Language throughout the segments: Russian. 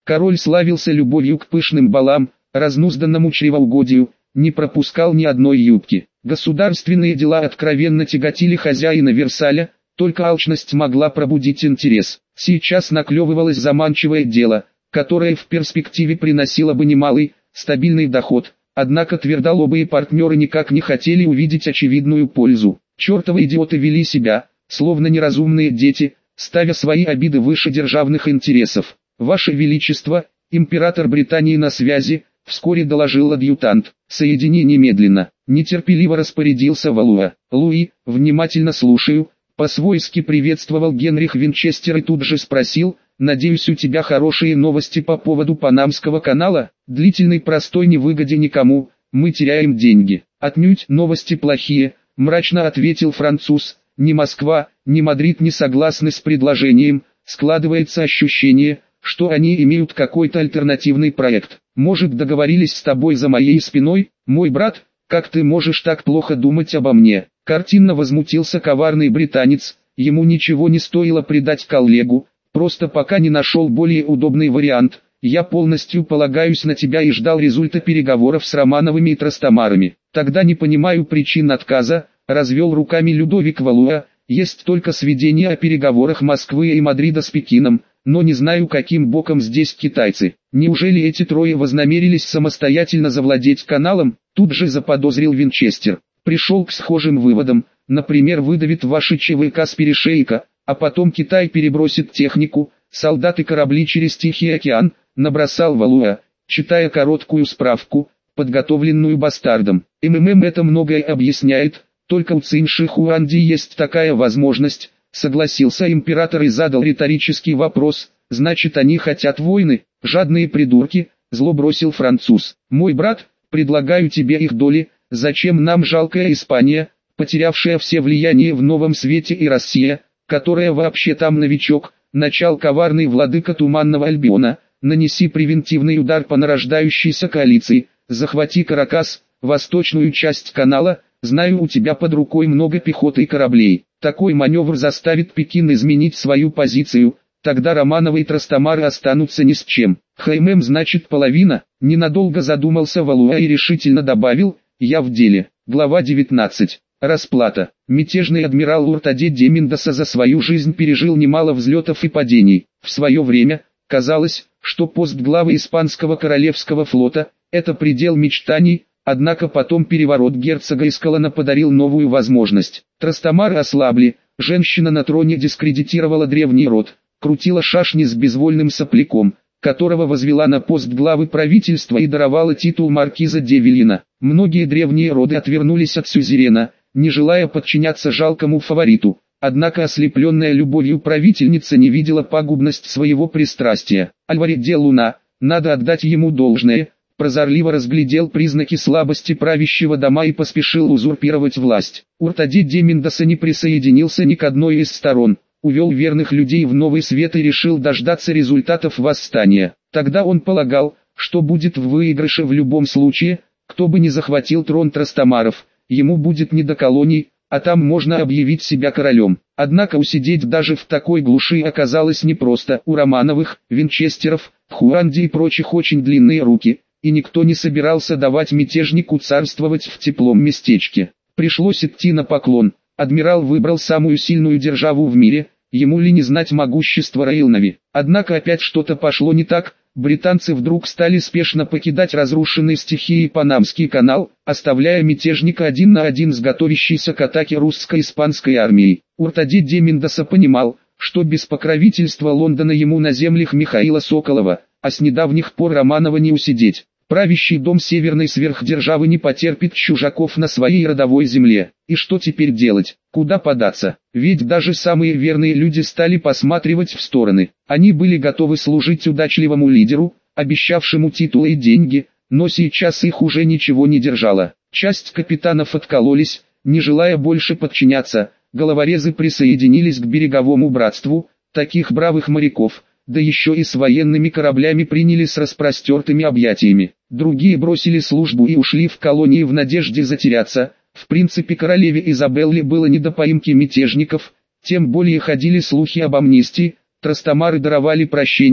Король славился любовью к пышным балам, разнузданному чревоугодию, не пропускал ни одной юбки. Государственные дела откровенно тяготили хозяина Версаля, только алчность могла пробудить интерес. Сейчас наклевывалось заманчивое дело, которое в перспективе приносило бы немалый, стабильный доход, однако твердолобые партнеры никак не хотели увидеть очевидную пользу. Чертовы идиоты вели себя, словно неразумные дети, ставя свои обиды выше державных интересов. «Ваше Величество, император Британии на связи», — вскоре доложил адъютант. «Соедини немедленно», — нетерпеливо распорядился Валуа. «Луи, внимательно слушаю», — по-свойски приветствовал Генрих Винчестер и тут же спросил: «Надеюсь, у тебя хорошие новости по поводу Панамского канала?» «Длительной простой невыгоде никому, мы теряем деньги». «Отнюдь новости плохие», — мрачно ответил француз. «Ни Москва, ни Мадрид не согласны с предложением, складывается ощущение, что они имеют какой-то альтернативный проект. Может, договорились с тобой за моей спиной, мой брат? Как ты можешь так плохо думать обо мне?» Картинно возмутился коварный британец. Ему ничего не стоило предать коллегу, просто пока не нашел более удобный вариант. «Я полностью полагаюсь на тебя и ждал результата переговоров с Романовыми и Трастамарами. Тогда не понимаю причин отказа», — развел руками Людовик Валуа. «Есть только сведения о переговорах Москвы и Мадрида с Пекином, но не знаю, каким боком здесь китайцы. Неужели эти трое вознамерились самостоятельно завладеть каналом?» Тут же заподозрил Винчестер. «Пришел к схожим выводам, например, выдавит ваши ЧВК с перешейка, а потом Китай перебросит технику, солдат и корабли через Тихий океан», — набросал Валуа, читая короткую справку, подготовленную бастардом. Это многое объясняет, только у Цинши Хуанди есть такая возможность», — согласился император и задал риторический вопрос. «Значит, они хотят войны, жадные придурки», — зло бросил француз. «Мой брат, предлагаю тебе их доли. Зачем нам жалкая Испания, потерявшая все влияние в новом свете, и Россия, которая вообще там новичок?» Начал коварный владыка Туманного Альбиона. «Нанеси превентивный удар по нарождающейся коалиции, захвати Каракас, восточную часть канала, знаю, у тебя под рукой много пехоты и кораблей. Такой маневр заставит Пекин изменить свою позицию, тогда Романовы и Трастамары останутся ни с чем». Значит половина», — ненадолго задумался Валуа и решительно добавил: «Я в деле». Глава 19. Расплата. Мятежный адмирал Уртаде де Мендоса за свою жизнь пережил немало взлетов и падений. В свое время казалось, что пост главы Испанского королевского флота – это предел мечтаний, однако потом переворот герцога Эскалона подарил новую возможность. Трастамары ослабли, женщина на троне дискредитировала древний род, крутила шашни с безвольным сопляком, которого возвела на пост главы правительства и даровала титул маркиза де Вильена. Многие древние роды отвернулись от сюзерена, не желая подчиняться жалкому фавориту, однако ослепленная любовью правительница не видела пагубность своего пристрастия. Альваре де Луна, надо отдать ему должное, прозорливо разглядел признаки слабости правящего дома и поспешил узурпировать власть. Уртаде де Мендоса не присоединился ни к одной из сторон, увел верных людей в новый свет и решил дождаться результатов восстания. Тогда он полагал, что будет в выигрыше в любом случае, кто бы ни захватил трон Трастамаров, ему будет не до колоний, а там можно объявить себя королем. Однако усидеть даже в такой глуши оказалось непросто. У Романовых, Винчестеров, Хуанди и прочих очень длинные руки, и никто не собирался давать мятежнику царствовать в теплом местечке. Пришлось идти на поклон. Адмирал выбрал самую сильную державу в мире, ему ли не знать могущество Рейлнави. Однако опять что-то пошло не так, британцы вдруг стали спешно покидать разрушенный стихией Панамский канал, оставляя мятежника один на один с готовящейся к атаке русско-испанской армией. Уртаде де Мендоса понимал, что без покровительства Лондона ему на землях Михаила Соколова, а с недавних пор Романова не усидеть. Правящий дом северной сверхдержавы не потерпит чужаков на своей родовой земле. И что теперь делать? Куда податься? Ведь даже самые верные люди стали посматривать в стороны. Они были готовы служить удачливому лидеру, обещавшему титулы и деньги, но сейчас их уже ничего не держало. Часть капитанов откололись, не желая больше подчиняться. Головорезы присоединились к береговому братству, таких бравых моряков, да еще и с военными кораблями приняли с распростертыми объятиями. Другие бросили службу и ушли в колонии в надежде затеряться. В принципе, королеве Изабелле было не до поимки мятежников, тем более ходили слухи об амнистии. Трастамары даровали прощение,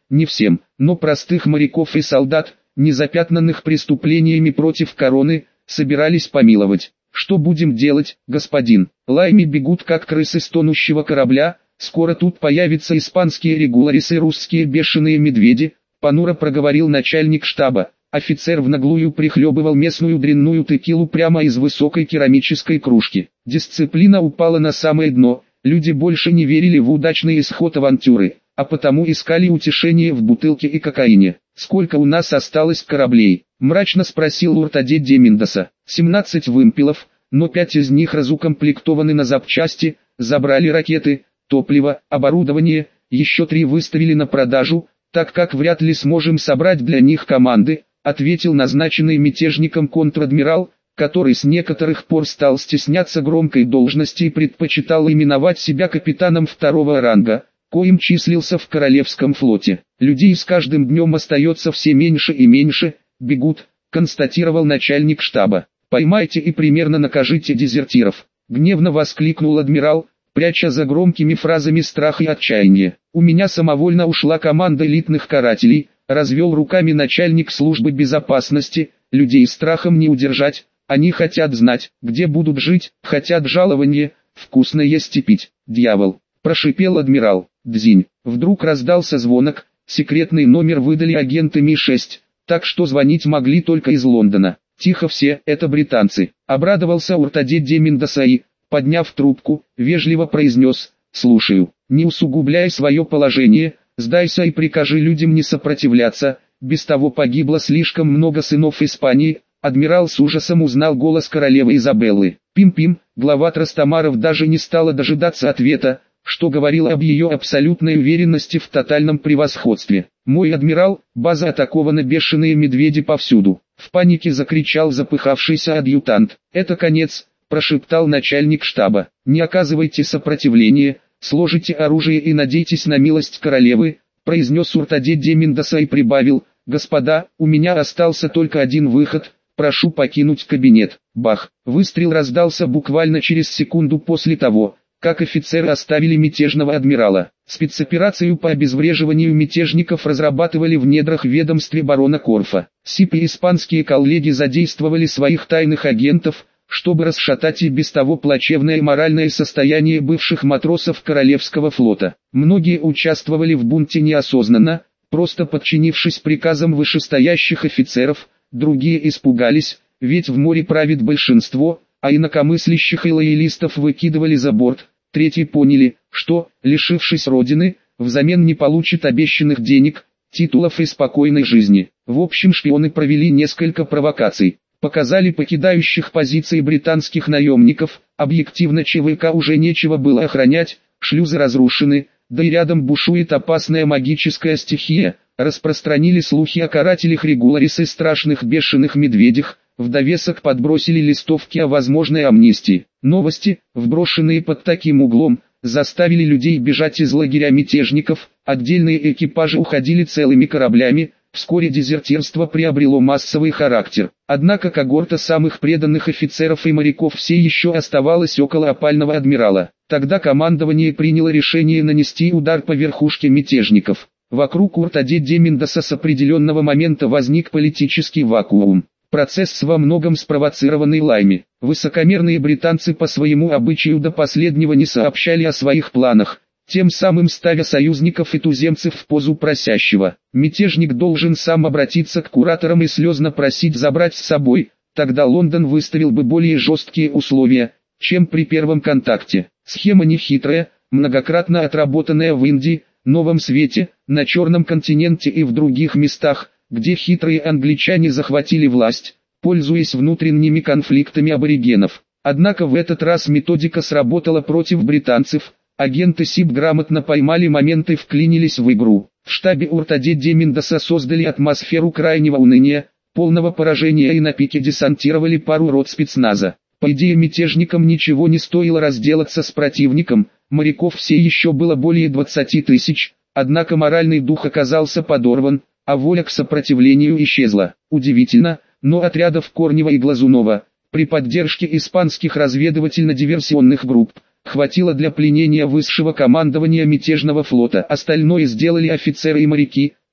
не всем, но простых моряков и солдат, не запятнанных преступлениями против короны, собирались помиловать. «Что будем делать, господин? Лайми бегут как крысы с тонущего корабля, скоро тут появятся испанские регуларисы и русские бешеные медведи», понуро проговорил начальник штаба. Офицер в наглую прихлебывал местную дрянную текилу прямо из высокой керамической кружки. Дисциплина упала на самое дно, люди больше не верили в удачный исход авантюры, а потому искали утешение в бутылке и кокаине. «Сколько у нас осталось кораблей?» – мрачно спросил Уртаде де Мендоса. 17 вымпелов, но 5 из них разукомплектованы на запчасти, забрали ракеты, топливо, оборудование, еще 3 выставили на продажу, так как вряд ли сможем собрать для них команды, ответил назначенный мятежником контр-адмирал, который с некоторых пор стал стесняться громкой должности и предпочитал именовать себя капитаном второго ранга, коим числился в Королевском флоте. «Людей с каждым днем остается все меньше и меньше, бегут», констатировал начальник штаба. «Поймайте и примерно накажите дезертиров», гневно воскликнул адмирал, пряча за громкими фразами страх и отчаяние. «У меня самовольно ушла команда элитных карателей», развел руками начальник службы безопасности, «людей страхом не удержать, они хотят знать, где будут жить, хотят жалование, вкусно есть и пить». «Дьявол!» – прошипел адмирал. «Дзинь!» Вдруг раздался звонок, секретный номер выдали агенты Ми-6, так что звонить могли только из Лондона. «Тихо все, это британцы», – обрадовался Уртаде де Мендоса и, подняв трубку, вежливо произнес: «Слушаю, не усугубляй свое положение, сдайся и прикажи людям не сопротивляться, без того погибло слишком много сынов Испании». Адмирал с ужасом узнал голос королевы Изабеллы. Пим-пим, глава Трастамаров даже не стала дожидаться ответа, что говорило об ее абсолютной уверенности в тотальном превосходстве. «Мой адмирал, база атакована, бешеные медведи повсюду», в панике закричал запыхавшийся адъютант. «Это конец», прошептал начальник штаба. «Не оказывайте сопротивления, сложите оружие и надейтесь на милость королевы», произнес Уртаде де Мендоса и прибавил: «Господа, у меня остался только один выход, прошу покинуть кабинет». Бах! Выстрел раздался буквально через секунду после того, как офицеры оставили мятежного адмирала. Спецоперацию по обезвреживанию мятежников разрабатывали в недрах ведомстве барона Корфа. СИП и испанские коллеги задействовали своих тайных агентов, чтобы расшатать и без того плачевное моральное состояние бывших матросов Королевского флота. Многие участвовали в бунте неосознанно, просто подчинившись приказам вышестоящих офицеров, другие испугались, ведь в море правит большинство, а инакомыслящих и лоялистов выкидывали за борт. Третьи поняли, что, лишившись родины, взамен не получат обещанных денег, титулов и спокойной жизни. В общем, шпионы провели несколько провокаций. Показали покидающих позиции британских наемников, объективно ЧВК уже нечего было охранять, шлюзы разрушены, да и рядом бушует опасная магическая стихия. Распространили слухи о карателях Регуларис и страшных бешеных медведях, в довесок подбросили листовки о возможной амнистии. Новости, вброшенные под таким углом, заставили людей бежать из лагеря мятежников, отдельные экипажи уходили целыми кораблями, вскоре дезертирство приобрело массовый характер. Однако когорта самых преданных офицеров и моряков все еще оставалась около опального адмирала. Тогда командование приняло решение нанести удар по верхушке мятежников. Вокруг Уртаде де Мендоса с определенного момента возник политический вакуум. Процесс во многом спровоцированный Лайми. Высокомерные британцы по своему обычаю до последнего не сообщали о своих планах, тем самым ставя союзников и туземцев в позу просящего. Мятежник должен сам обратиться к кураторам и слезно просить забрать с собой, тогда Лондон выставил бы более жесткие условия, чем при первом контакте. Схема нехитрая, многократно отработанная в Индии, Новом Свете, на Черном континенте и в других местах, где хитрые англичане захватили власть, пользуясь внутренними конфликтами аборигенов. Однако в этот раз методика сработала против британцев. Агенты СИП грамотно поймали момент и вклинились в игру. В штабе Уртаде де Мендоса создали атмосферу крайнего уныния, полного поражения и на пике десантировали пару рот спецназа. По идее, мятежникам ничего не стоило разделаться с противником, моряков все еще было более 20 тысяч, однако моральный дух оказался подорван, а воля к сопротивлению исчезла. Удивительно, но отрядов Корнева и Глазунова, при поддержке испанских разведывательно-диверсионных групп, хватило для пленения высшего командования мятежного флота. Остальное сделали офицеры и моряки,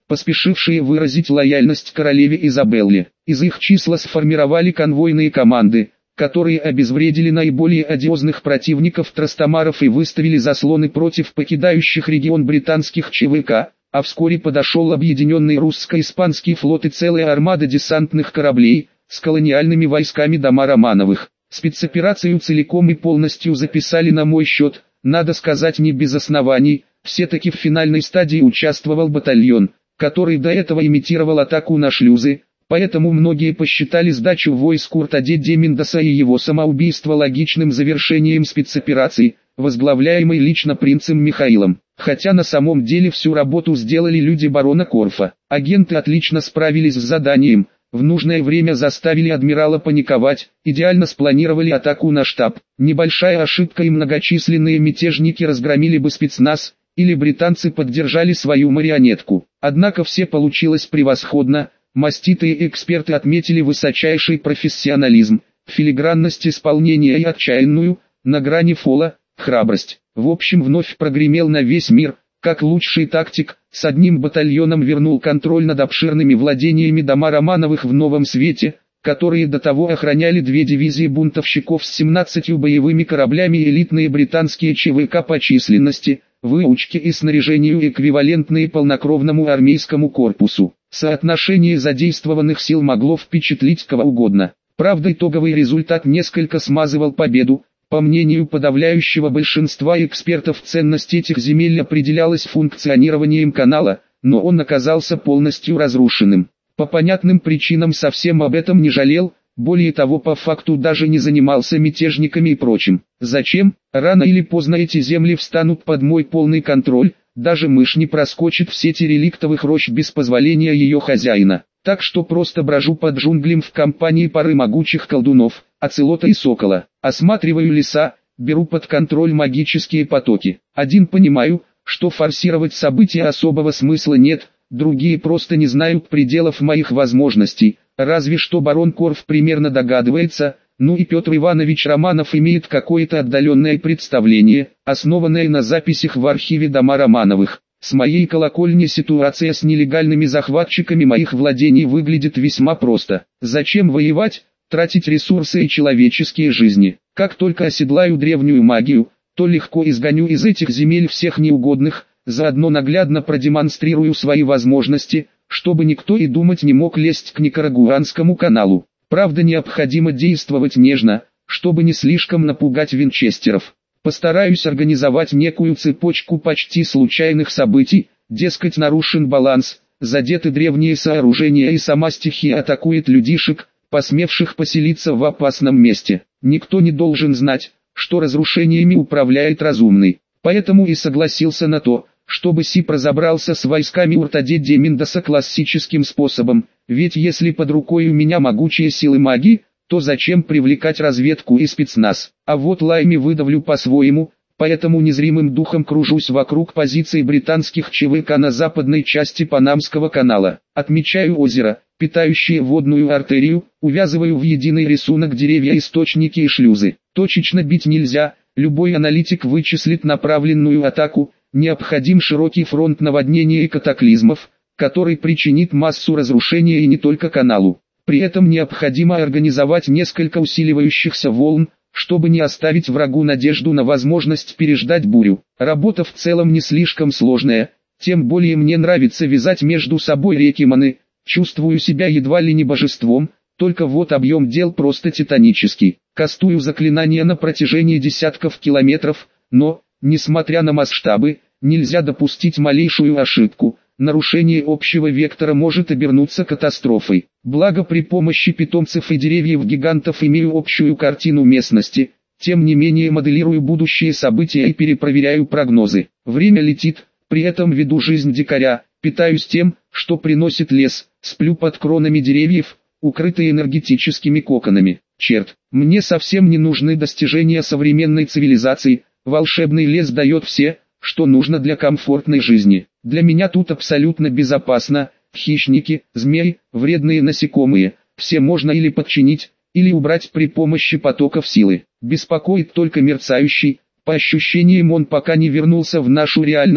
поспешившие выразить лояльность королеве Изабелле. Из их числа сформировали конвойные команды, которые обезвредили наиболее одиозных противников Трастамаров и выставили заслоны против покидающих регион британских ЧВК, а вскоре подошел объединенный русско-испанский флот и целая армада десантных кораблей, с колониальными войсками дома Романовых. Спецоперацию целиком и полностью записали на мой счет, надо сказать не без оснований, все-таки в финальной стадии участвовал батальон, который до этого имитировал атаку на шлюзы, поэтому многие посчитали сдачу войск Уртаде де Мендоса и его самоубийство логичным завершением спецоперации, возглавляемой лично принцем Михаилом. Хотя на самом деле всю работу сделали люди барона Корфа. Агенты отлично справились с заданием, в нужное время заставили адмирала паниковать, идеально спланировали атаку на штаб. Небольшая ошибка и многочисленные мятежники разгромили бы спецназ, или британцы поддержали свою марионетку. Однако все получилось превосходно, маститые эксперты отметили высочайший профессионализм, филигранность исполнения и отчаянную, на грани фола, храбрость. В общем, вновь прогремел на весь мир, как лучший тактик, с одним батальоном вернул контроль над обширными владениями дома Романовых в Новом Свете, которые до того охраняли две дивизии бунтовщиков с 17 боевыми кораблями и элитные британские ЧВК по численности, выучке и снаряжению эквивалентные полнокровному армейскому корпусу. Соотношение задействованных сил могло впечатлить кого угодно. Правда, итоговый результат несколько смазывал победу. По мнению подавляющего большинства экспертов, ценность этих земель определялась функционированием канала, но он оказался полностью разрушенным. По понятным причинам совсем об этом не жалел, более того, по факту даже не занимался мятежниками и прочим. Зачем? Рано или поздно эти земли встанут под мой полный контроль, даже мышь не проскочит в сети реликтовых рощ без позволения ее хозяина. Так что просто брожу под джунглем в компании пары могучих колдунов, оцелота и сокола. Осматриваю леса, беру под контроль магические потоки. Один понимаю, что форсировать события особого смысла нет, другие просто не знают пределов моих возможностей, разве что барон Корф примерно догадывается, ну и Петр Иванович Романов имеет какое-то отдаленное представление, основанное на записях в архиве дома Романовых. С моей колокольни ситуация с нелегальными захватчиками моих владений выглядит весьма просто. Зачем воевать, тратить ресурсы и человеческие жизни? Как только оседлаю древнюю магию, то легко изгоню из этих земель всех неугодных, заодно наглядно продемонстрирую свои возможности, чтобы никто и думать не мог лезть к Никарагуанскому каналу. Правда, необходимо действовать нежно, чтобы не слишком напугать винчестеров. Постараюсь организовать некую цепочку почти случайных событий, дескать нарушен баланс, задеты древние сооружения и сама стихия атакует людишек, посмевших поселиться в опасном месте. Никто не должен знать, что разрушениями управляет разумный. Поэтому и согласился на то, чтобы СИП разобрался с войсками Уртаде де Мендоса классическим способом, ведь если под рукой у меня могучие силы магии, то зачем привлекать разведку и спецназ? А вот Лайми выдавлю по-своему, поэтому незримым духом кружусь вокруг позиций британских ЧВК на западной части Панамского канала. Отмечаю озеро, питающее водную артерию, увязываю в единый рисунок деревья, источники и шлюзы. Точечно бить нельзя, любой аналитик вычислит направленную атаку, необходим широкий фронт наводнения и катаклизмов, который причинит массу разрушения и не только каналу. При этом необходимо организовать несколько усиливающихся волн, чтобы не оставить врагу надежду на возможность переждать бурю. Работа в целом не слишком сложная, тем более мне нравится вязать между собой реки Маны, чувствую себя едва ли не божеством, только вот объем дел просто титанический. Кастую заклинания на протяжении десятков километров, но, несмотря на масштабы, нельзя допустить малейшую ошибку. Нарушение общего вектора может обернуться катастрофой. Благо при помощи питомцев и деревьев-гигантов имею общую картину местности, тем не менее моделирую будущие события и перепроверяю прогнозы. Время летит, при этом веду жизнь дикаря, питаюсь тем, что приносит лес, сплю под кронами деревьев, укрытые энергетическими коконами. Черт, мне совсем не нужны достижения современной цивилизации, волшебный лес дает все, что нужно для комфортной жизни. Для меня тут абсолютно безопасно, хищники, змеи, вредные насекомые, все можно или подчинить, или убрать при помощи потоков силы. Беспокоит только мерцающий, по ощущениям он пока не вернулся в нашу реальность,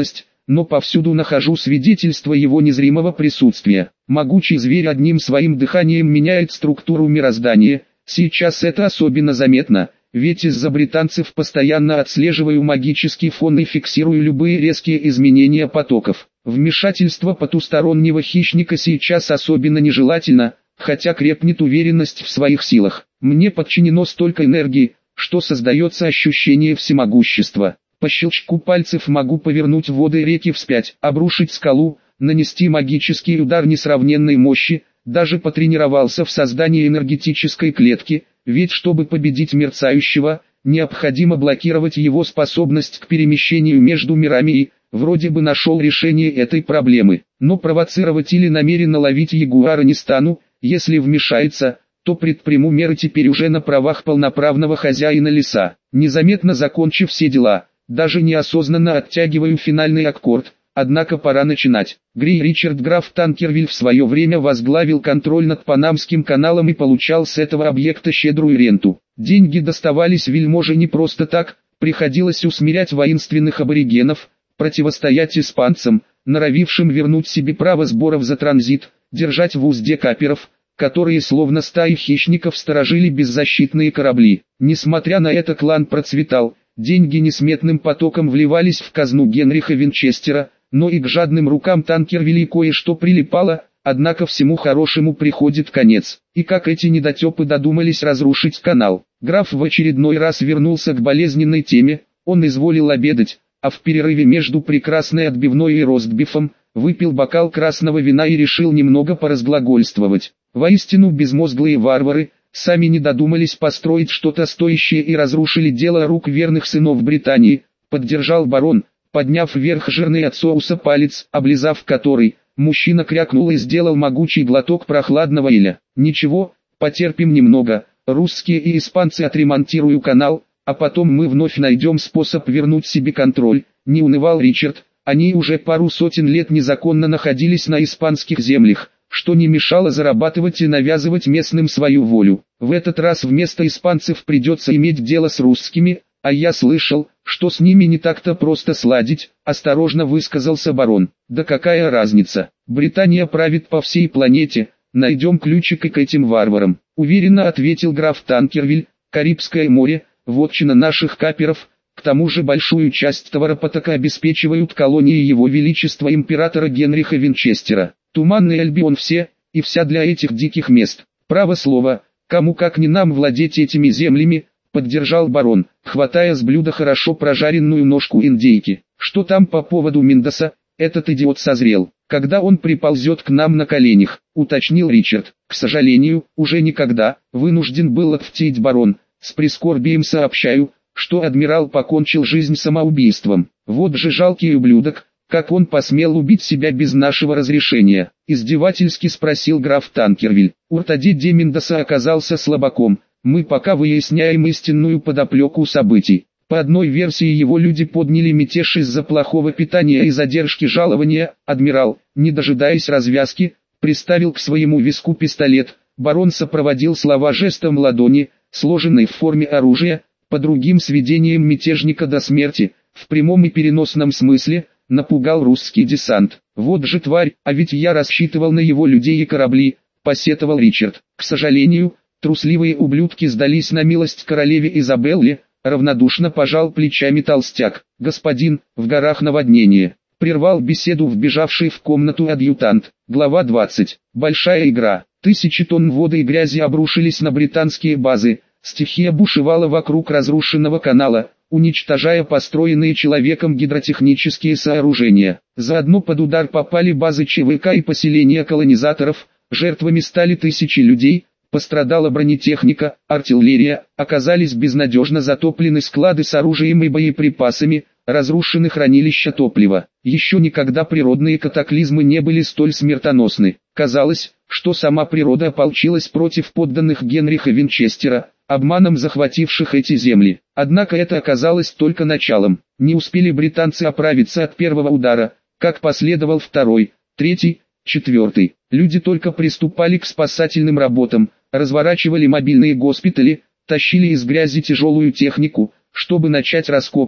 но повсюду нахожу свидетельство его незримого присутствия. Могучий зверь одним своим дыханием меняет структуру мироздания. Сейчас это особенно заметно, ведь из-за британцев постоянно отслеживаю магический фон и фиксирую любые резкие изменения потоков. Вмешательство потустороннего хищника сейчас особенно нежелательно, хотя крепнет уверенность в своих силах. Мне подчинено столько энергии, что создается ощущение всемогущества. По щелчку пальцев могу повернуть воды реки вспять, обрушить скалу, нанести магический удар несравненной мощи, даже потренировался в создании энергетической клетки, ведь чтобы победить мерцающего, необходимо блокировать его способность к перемещению между мирами и, вроде бы нашел решение этой проблемы, но провоцировать или намеренно ловить ягуара не стану, если вмешается, то предприму меры теперь уже на правах полноправного хозяина леса. Незаметно закончив все дела, даже неосознанно оттягиваю финальный аккорд, однако пора начинать. Грей Ричард граф Танкервиль в свое время возглавил контроль над Панамским каналом и получал с этого объекта щедрую ренту. Деньги доставались вельможе не просто так, приходилось усмирять воинственных аборигенов, противостоять испанцам, норовившим вернуть себе право сборов за транзит, держать в узде каперов, которые словно стаи хищников сторожили беззащитные корабли. Несмотря на это клан процветал, деньги несметным потоком вливались в казну Генриха Винчестера, но и к жадным рукам Танкервилей кое-что прилипало, однако всему хорошему приходит конец. И как эти недотепы додумались разрушить канал. Граф в очередной раз вернулся к болезненной теме, он изволил обедать, а в перерыве между прекрасной отбивной и ростбифом, выпил бокал красного вина и решил немного поразглагольствовать. Воистину безмозглые варвары, сами не додумались построить что-то стоящее и разрушили дело рук верных сынов Британии, поддержал барон, подняв вверх жирный от соуса палец, облизав который, мужчина крякнул и сделал могучий глоток прохладного эля. Ничего, потерпим немного, русские и испанцы отремонтируют канал, а потом мы вновь найдем способ вернуть себе контроль, не унывал Ричард. Они уже пару сотен лет незаконно находились на испанских землях, что не мешало зарабатывать и навязывать местным свою волю. В этот раз вместо испанцев придется иметь дело с русскими, а я слышал, что с ними не так-то просто сладить, осторожно высказался барон. Да какая разница, Британия правит по всей планете, найдем ключик и к этим варварам, уверенно ответил граф Танкервиль. Карибское море, вотчина наших каперов. К тому же большую часть товаропотока обеспечивают колонии Его Величества императора Генриха Винчестера. Туманный Альбион все, и вся для этих диких мест. Право слово, кому как не нам владеть этими землями, поддержал барон, хватая с блюда хорошо прожаренную ножку индейки. Что там по поводу Мендоса, этот идиот созрел, когда он приползет к нам на коленях, уточнил Ричард. К сожалению, уже никогда, вынужден был ответить барон, с прискорбием сообщаю, что адмирал покончил жизнь самоубийством. Вот же жалкий ублюдок, как он посмел убить себя без нашего разрешения, издевательски спросил граф Танкервиль. Уртади де Мендоса оказался слабаком, мы пока выясняем истинную подоплеку событий. По одной версии его люди подняли мятеж из-за плохого питания и задержки жалования. Адмирал, не дожидаясь развязки, приставил к своему виску пистолет. Барон сопроводил слова жестом ладони, сложенной в форме оружия. По другим сведениям мятежника до смерти, в прямом и переносном смысле, напугал русский десант. Вот же тварь, а ведь я рассчитывал на его людей и корабли, посетовал Ричард. К сожалению, трусливые ублюдки сдались на милость королеве Изабелле, равнодушно пожал плечами толстяк. Господин, в горах наводнение. Прервал беседу вбежавший в комнату адъютант. Глава 20. Большая игра. Тысячи тонн воды и грязи обрушились на британские базы. Стихия бушевала вокруг разрушенного канала, уничтожая построенные человеком гидротехнические сооружения. Заодно под удар попали базы ЧВК и поселения колонизаторов, жертвами стали тысячи людей, пострадала бронетехника, артиллерия, оказались безнадежно затоплены склады с оружием и боеприпасами, разрушены хранилища топлива. Еще никогда природные катаклизмы не были столь смертоносны. Казалось, что сама природа ополчилась против подданных Генриха Винчестера, обманом захвативших эти земли. Однако это оказалось только началом. Не успели британцы оправиться от первого удара, как последовал второй, третий, четвертый. Люди только приступали к спасательным работам, разворачивали мобильные госпитали, тащили из грязи тяжелую технику, чтобы начать раскопки,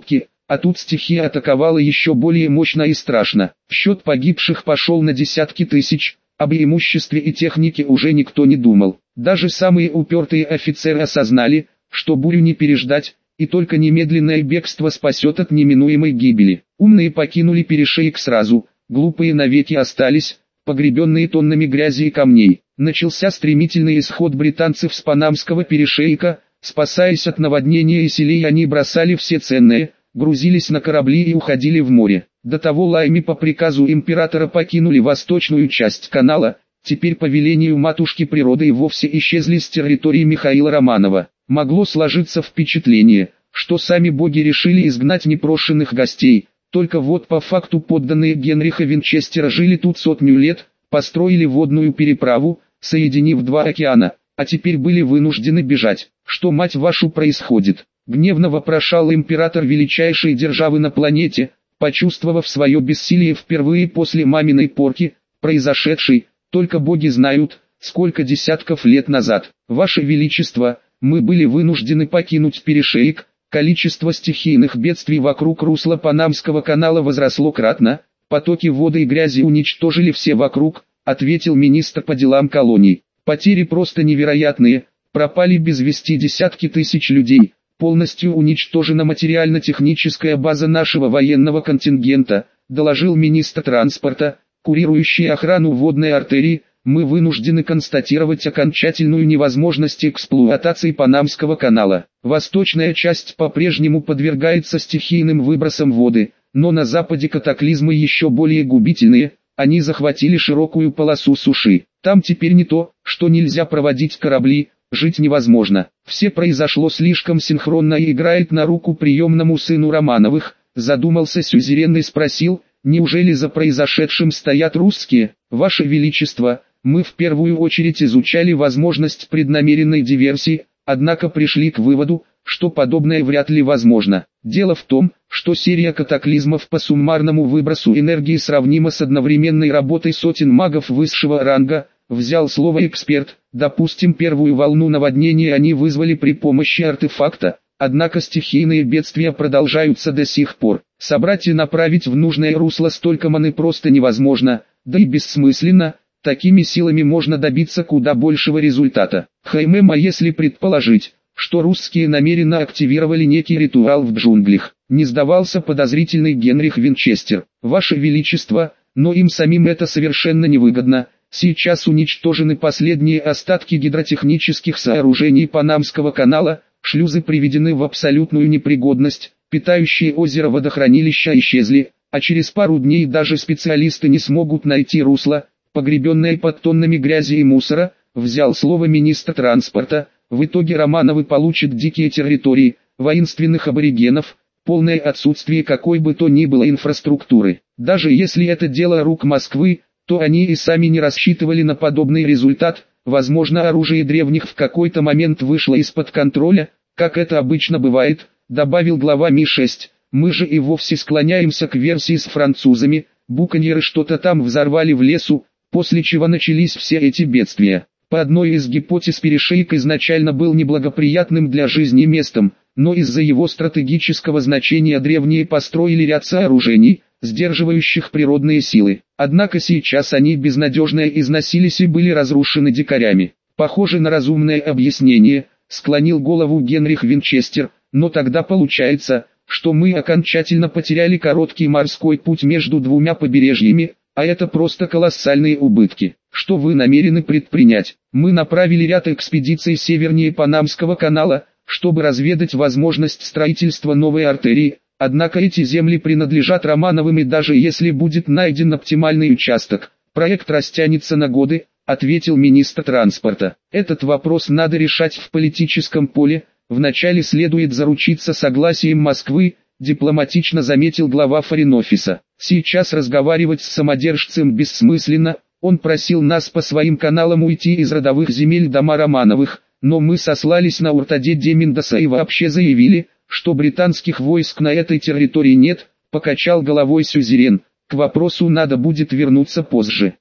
а тут стихия атаковала еще более мощно и страшно. Счет погибших пошел на десятки тысяч, об имуществе и технике уже никто не думал. Даже самые упертые офицеры осознали, что бурю не переждать, и только немедленное бегство спасет от неминуемой гибели. Умные покинули перешеек сразу, глупые навеки остались, погребенные тоннами грязи и камней. Начался стремительный исход британцев с Панамского перешейка. Спасаясь от наводнения и селей, они бросали все ценное, грузились на корабли и уходили в море. До того лайми по приказу императора покинули восточную часть канала, теперь по велению матушки природы и вовсе исчезли с территории Михаила Романова. Могло сложиться впечатление, что сами боги решили изгнать непрошенных гостей, только вот по факту подданные Генриха Винчестера жили тут сотню лет, построили водную переправу, соединив два океана, а теперь были вынуждены бежать. Что, мать вашу, происходит? Гневно вопрошал император величайшей державы на планете, почувствовав свое бессилие впервые после маминой порки, произошедшей, только боги знают, сколько десятков лет назад. Ваше Величество, мы были вынуждены покинуть перешеек, количество стихийных бедствий вокруг русла Панамского канала возросло кратно, потоки воды и грязи уничтожили все вокруг, ответил министр по делам колоний. Потери просто невероятные, пропали без вести десятки тысяч людей, полностью уничтожена материально-техническая база нашего военного контингента, доложил министр транспорта, курирующий охрану водной артерии. Мы вынуждены констатировать окончательную невозможность эксплуатации Панамского канала. Восточная часть по-прежнему подвергается стихийным выбросам воды, но на западе катаклизмы еще более губительные, они захватили широкую полосу суши. Там теперь не то, что нельзя проводить корабли, жить невозможно. Все произошло слишком синхронно и играет на руку приемному сыну Романовых, задумался сюзерен и спросил, неужели за произошедшим стоят русские? Ваше Величество, мы в первую очередь изучали возможность преднамеренной диверсии, однако пришли к выводу, что подобное вряд ли возможно. Дело в том, что серия катаклизмов по суммарному выбросу энергии сравнима с одновременной работой сотен магов высшего ранга, взял слово эксперт. Допустим, первую волну наводнения они вызвали при помощи артефакта, однако стихийные бедствия продолжаются до сих пор. Собрать и направить в нужное русло столько маны просто невозможно, да и бессмысленно. Такими силами можно добиться куда большего результата. А если предположить, что русские намеренно активировали некий ритуал в джунглях, не сдавался подозрительный Генрих Винчестер. Ваше Величество, но им самим это совершенно невыгодно. Сейчас уничтожены последние остатки гидротехнических сооружений Панамского канала, шлюзы приведены в абсолютную непригодность, питающие озеро водохранилища исчезли, а через пару дней даже специалисты не смогут найти русло, погребенное под тоннами грязи и мусора, взял слово министр транспорта. В итоге Романовы получат дикие территории, воинственных аборигенов, полное отсутствие какой бы то ни было инфраструктуры. Даже если это дело рук Москвы, то они и сами не рассчитывали на подобный результат. Возможно, оружие древних в какой-то момент вышло из-под контроля, как это обычно бывает, добавил глава Ми-6. Мы же и вовсе склоняемся к версии с французами, буконьеры что-то там взорвали в лесу, после чего начались все эти бедствия. По одной из гипотез перешейк изначально был неблагоприятным для жизни местом, но из-за его стратегического значения древние построили ряд сооружений, сдерживающих природные силы. Однако сейчас они безнадежно износились и были разрушены дикарями. Похоже на разумное объяснение, склонил голову Генрих Винчестер, но тогда получается, что мы окончательно потеряли короткий морской путь между двумя побережьями, а это просто колоссальные убытки. Что вы намерены предпринять? Мы направили ряд экспедиций севернее Панамского канала, чтобы разведать возможность строительства новой артерии, однако эти земли принадлежат Романовым, и даже если будет найден оптимальный участок, проект растянется на годы, ответил министр транспорта. Этот вопрос надо решать в политическом поле, вначале следует заручиться согласием Москвы, дипломатично заметил глава Форин-офиса. Сейчас разговаривать с самодержцем бессмысленно, он просил нас по своим каналам уйти из родовых земель дома Романовых, но мы сослались на Уртаде де Мендоса и вообще заявили, что британских войск на этой территории нет, покачал головой сюзерен. К вопросу надо будет вернуться позже.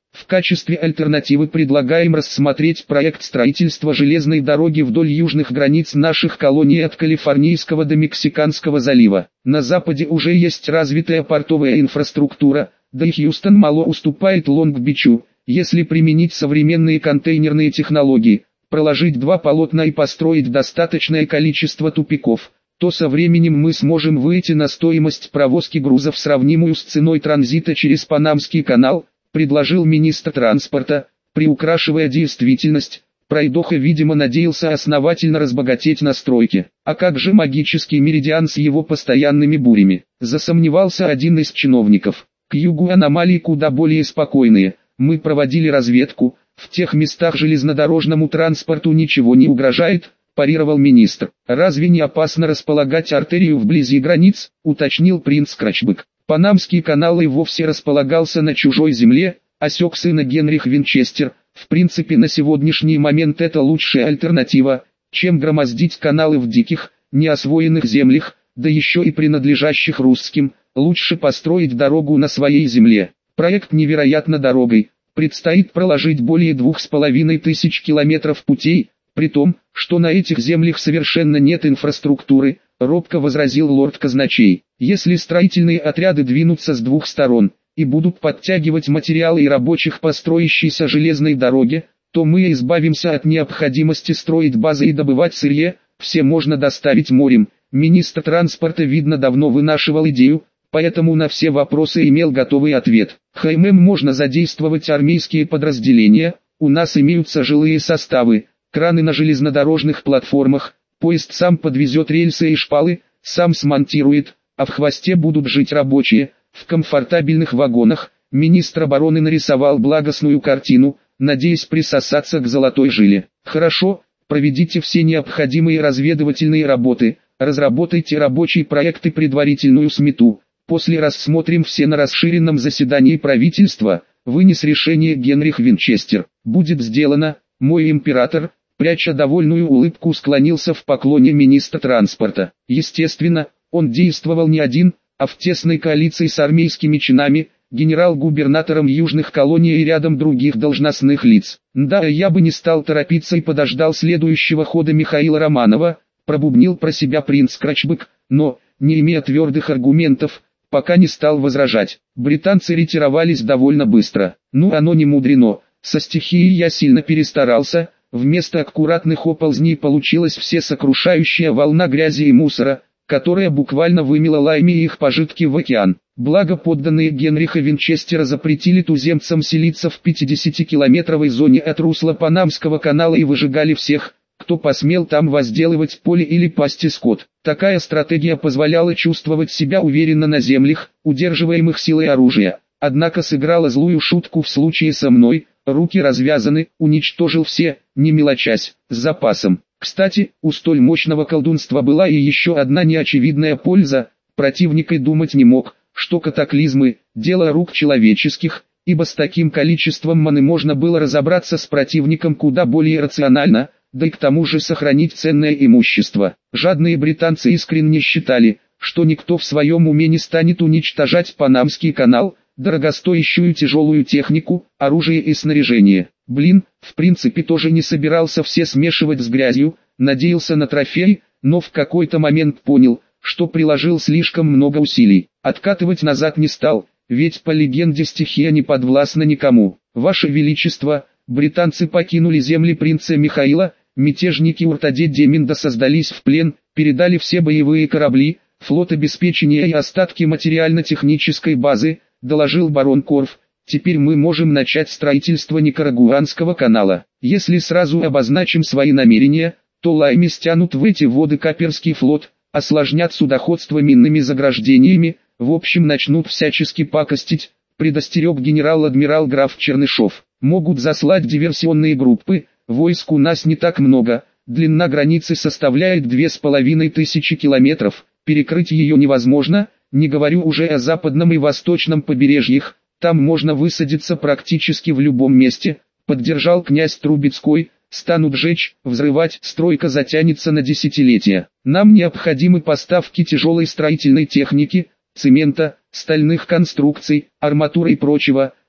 В качестве альтернативы предлагаем рассмотреть проект строительства железной дороги вдоль южных границ наших колоний от Калифорнийского до Мексиканского залива. На западе уже есть развитая портовая инфраструктура, да и Хьюстон мало уступает Лонг-Бичу. Если применить современные контейнерные технологии, проложить два полотна и построить достаточное количество тупиков, то со временем мы сможем выйти на стоимость провозки грузов, сравнимую с ценой транзита через Панамский канал, предложил министр транспорта, приукрашивая действительность. Пройдоха, видимо, надеялся основательно разбогатеть на стройке. А как же магический меридиан с его постоянными бурями? Засомневался один из чиновников. К югу аномалии куда более спокойные. Мы проводили разведку, в тех местах железнодорожному транспорту ничего не угрожает, парировал министр. Разве не опасно располагать артерию вблизи границ, уточнил принц Крачбек. Панамский канал и вовсе располагался на чужой земле, осек сына Генрих Винчестер. В принципе, на сегодняшний момент это лучшая альтернатива, чем громоздить каналы в диких, неосвоенных землях, да еще и принадлежащих русским. Лучше построить дорогу на своей земле. Проект невероятно дорогой. Предстоит проложить более 2500 километров путей, при том, что на этих землях совершенно нет инфраструктуры, робко возразил лорд-казначей. Если строительные отряды двинутся с двух сторон и будут подтягивать материалы и рабочих по строящейся железной дороге, то мы избавимся от необходимости строить базы и добывать сырье, все можно доставить морем. Министр транспорта, видно, давно вынашивал идею, поэтому на все вопросы имел готовый ответ. Можно задействовать армейские подразделения, у нас имеются жилые составы, краны на железнодорожных платформах, поезд сам подвезет рельсы и шпалы, сам смонтирует, а в хвосте будут жить рабочие, в комфортабельных вагонах. Министр обороны нарисовал благостную картину, надеясь присосаться к золотой жиле. Хорошо, проведите все необходимые разведывательные работы, разработайте рабочий проект и предварительную смету. После рассмотрим все на расширенном заседании правительства, вынес решение Генрих Винчестер. Будет сделано, мой император, пряча довольную улыбку, склонился в поклоне министр транспорта. Естественно, он действовал не один, а в тесной коалиции с армейскими чинами, генерал-губернатором южных колоний и рядом других должностных лиц. Да, я бы не стал торопиться и подождал следующего хода Михаила Романова, пробубнил про себя принц Крачбек, но, не имея твердых аргументов, пока не стал возражать. Британцы ретировались довольно быстро. Ну, оно не мудрено. Со стихией я сильно перестарался. Вместо аккуратных оползней получилась всесокрушающая волна грязи и мусора, которая буквально вымела лайми и их пожитки в океан. Благо, подданные Генриха Винчестера запретили туземцам селиться в 50-километровой зоне от русла Панамского канала и выжигали всех, кто посмел там возделывать поле или пасти скот. Такая стратегия позволяла чувствовать себя уверенно на землях, удерживаемых силой оружия. Однако сыграла злую шутку в случае со мной. Руки развязаны, уничтожил все, не мелочась, с запасом. Кстати, у столь мощного колдунства была и еще одна неочевидная польза. Противник и думать не мог, что катаклизмы – дело рук человеческих, ибо с таким количеством маны можно было разобраться с противником куда более рационально, да и к тому же сохранить ценное имущество. Жадные британцы искренне считали, что никто в своем уме не станет уничтожать Панамский канал, дорогостоящую тяжелую технику, оружие и снаряжение. В принципе тоже не собирался все смешивать с грязью, надеялся на трофей, но в какой-то момент понял, что приложил слишком много усилий. Откатывать назад не стал, ведь по легенде стихия не подвластна никому. Ваше Величество, британцы покинули земли принца Михаила, мятежники Уртаде-Деминда создались в плен, передали все боевые корабли, флот обеспечения и остатки материально-технической базы, доложил барон Корф. Теперь мы можем начать строительство Никарагуанского канала. Если сразу обозначим свои намерения, то лайми стянут в эти воды Каперский флот, осложнят судоходство минными заграждениями, в общем начнут всячески пакостить, предостерег генерал-адмирал граф Чернышов. Могут заслать диверсионные группы, войск у нас не так много, длина границы составляет 2500 километров, перекрыть ее невозможно, не говорю уже о западном и восточном побережьях, там можно высадиться практически в любом месте, поддержал князь Трубецкой. Станут жечь, взрывать, стройка затянется на десятилетия. Нам необходимы поставки тяжелой строительной техники, цемента, стальных конструкций, арматуры и прочего.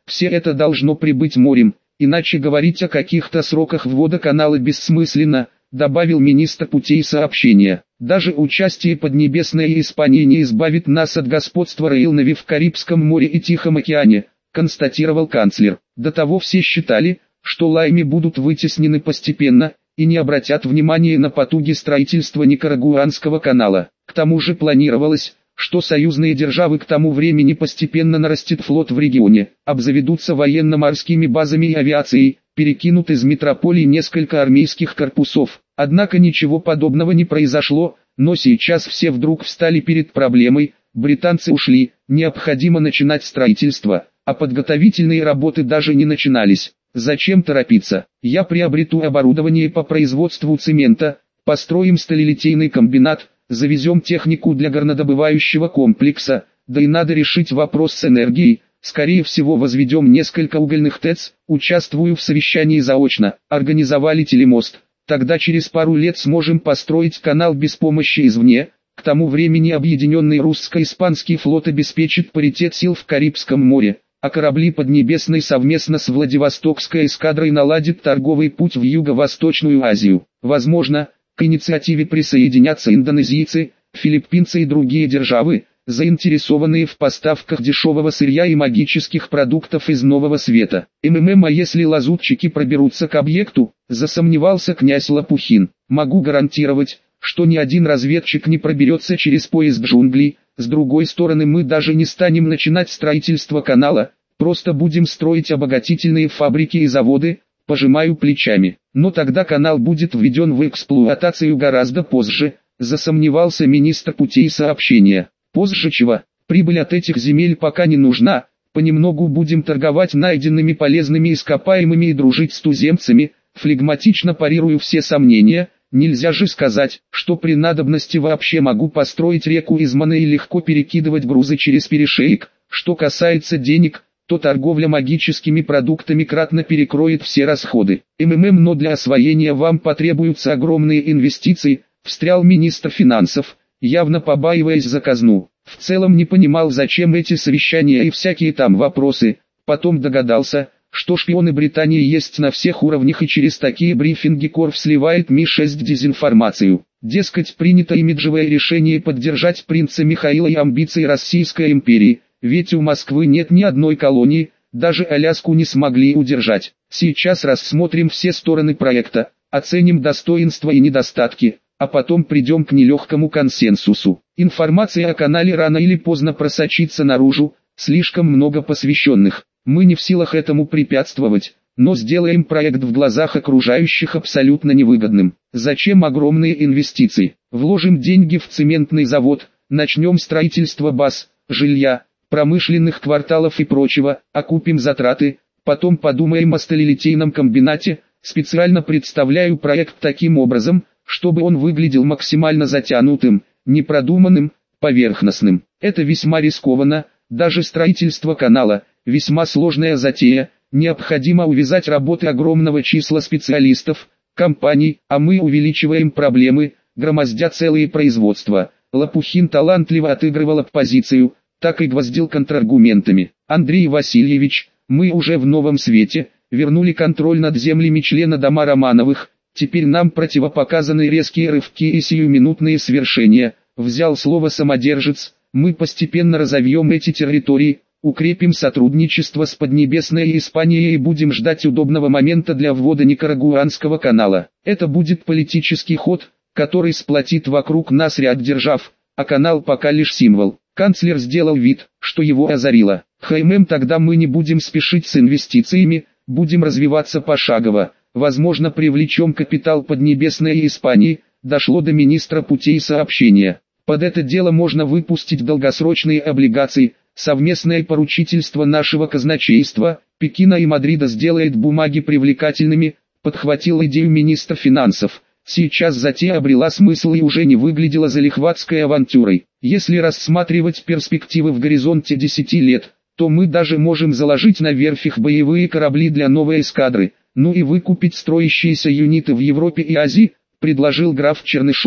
Все это должно прибыть морем, иначе говорить о каких-то сроках ввода канала бессмысленно, добавил министр путей сообщения. Даже участие Поднебесной Испании не избавит нас от господства Рейлнави в Карибском море и Тихом океане, констатировал канцлер. До того все считали, что лайми будут вытеснены постепенно, и не обратят внимания на потуги строительства Никарагуанского канала. К тому же планировалось, что союзные державы к тому времени постепенно нарастит флот в регионе, обзаведутся военно-морскими базами и авиацией, перекинут из метрополии несколько армейских корпусов. Однако ничего подобного не произошло, но сейчас все вдруг встали перед проблемой, британцы ушли, необходимо начинать строительство, а подготовительные работы даже не начинались. Зачем торопиться? Я приобрету оборудование по производству цемента, построим сталелитейный комбинат, завезем технику для горнодобывающего комплекса, да и надо решить вопрос с энергией, скорее всего возведем несколько угольных ТЭЦ, участвую в совещании заочно, организовали телемост, тогда через пару лет сможем построить канал без помощи извне, к тому времени объединенный русско-испанский флот обеспечит паритет сил в Карибском море, а корабли Поднебесной совместно с Владивостокской эскадрой наладят торговый путь в Юго-Восточную Азию. Возможно, к инициативе присоединятся индонезийцы, филиппинцы и другие державы, заинтересованные в поставках дешевого сырья и магических продуктов из Нового Света. А если лазутчики проберутся к объекту, засомневался князь Лопухин. Могу гарантировать, что ни один разведчик не проберется через пояс джунглей. С другой стороны, мы даже не станем начинать строительство канала, просто будем строить обогатительные фабрики и заводы, пожимаю плечами. Но тогда канал будет введен в эксплуатацию гораздо позже, засомневался министр путей сообщения. Позже чего? Прибыль от этих земель пока не нужна, понемногу будем торговать найденными полезными ископаемыми и дружить с туземцами, флегматично парирую все сомнения. Нельзя же сказать, что при надобности вообще могу построить реку Измана и легко перекидывать грузы через перешеек. Что касается денег, то торговля магическими продуктами кратно перекроет все расходы. Но для освоения вам потребуются огромные инвестиции, встрял министр финансов, явно побаиваясь за казну. В целом не понимал, зачем эти совещания и всякие там вопросы, потом догадался, что шпионы Британии есть на всех уровнях и через такие брифинги Корф сливает Ми-6 дезинформацию. Дескать, принято имиджевое решение поддержать принца Михаила и амбиции Российской империи, ведь у Москвы нет ни одной колонии, даже Аляску не смогли удержать. Сейчас рассмотрим все стороны проекта, оценим достоинства и недостатки, а потом придем к нелегкому консенсусу. Информация о канале рано или поздно просочится наружу, слишком много посвященных. Мы не в силах этому препятствовать, но сделаем проект в глазах окружающих абсолютно невыгодным. Зачем огромные инвестиции? Вложим деньги в цементный завод, начнем строительство баз, жилья, промышленных кварталов и прочего, окупим затраты, потом подумаем о сталелитейном комбинате. Специально представляю проект таким образом, чтобы он выглядел максимально затянутым, непродуманным, поверхностным. Это весьма рискованно, даже строительство канала – весьма сложная затея, необходимо увязать работы огромного числа специалистов, компаний, а мы увеличиваем проблемы, громоздя целые производства. Лопухин талантливо отыгрывал оппозицию, так и гвоздил контраргументами. Андрей Васильевич, мы уже в новом свете, вернули контроль над землями члена дома Романовых, теперь нам противопоказаны резкие рывки и сиюминутные свершения, взял слово самодержец, мы постепенно разовьем эти территории, укрепим сотрудничество с Поднебесной Испанией и будем ждать удобного момента для ввода Никарагуанского канала. Это будет политический ход, который сплотит вокруг нас ряд держав, а канал пока лишь символ. Канцлер сделал вид, что его озарило. Тогда мы не будем спешить с инвестициями, будем развиваться пошагово. Возможно, привлечем капитал Поднебесной Испании, дошло до министра путей сообщения. Под это дело можно выпустить долгосрочные облигации. Совместное поручительство нашего казначейства, Пекина и Мадрида сделает бумаги привлекательными, подхватил идею министр финансов. Сейчас затея обрела смысл и уже не выглядела залихватской авантюрой. Если рассматривать перспективы в горизонте 10 лет, то мы даже можем заложить на верфях боевые корабли для новой эскадры, ну и выкупить строящиеся юниты в Европе и Азии, предложил граф Чернышов.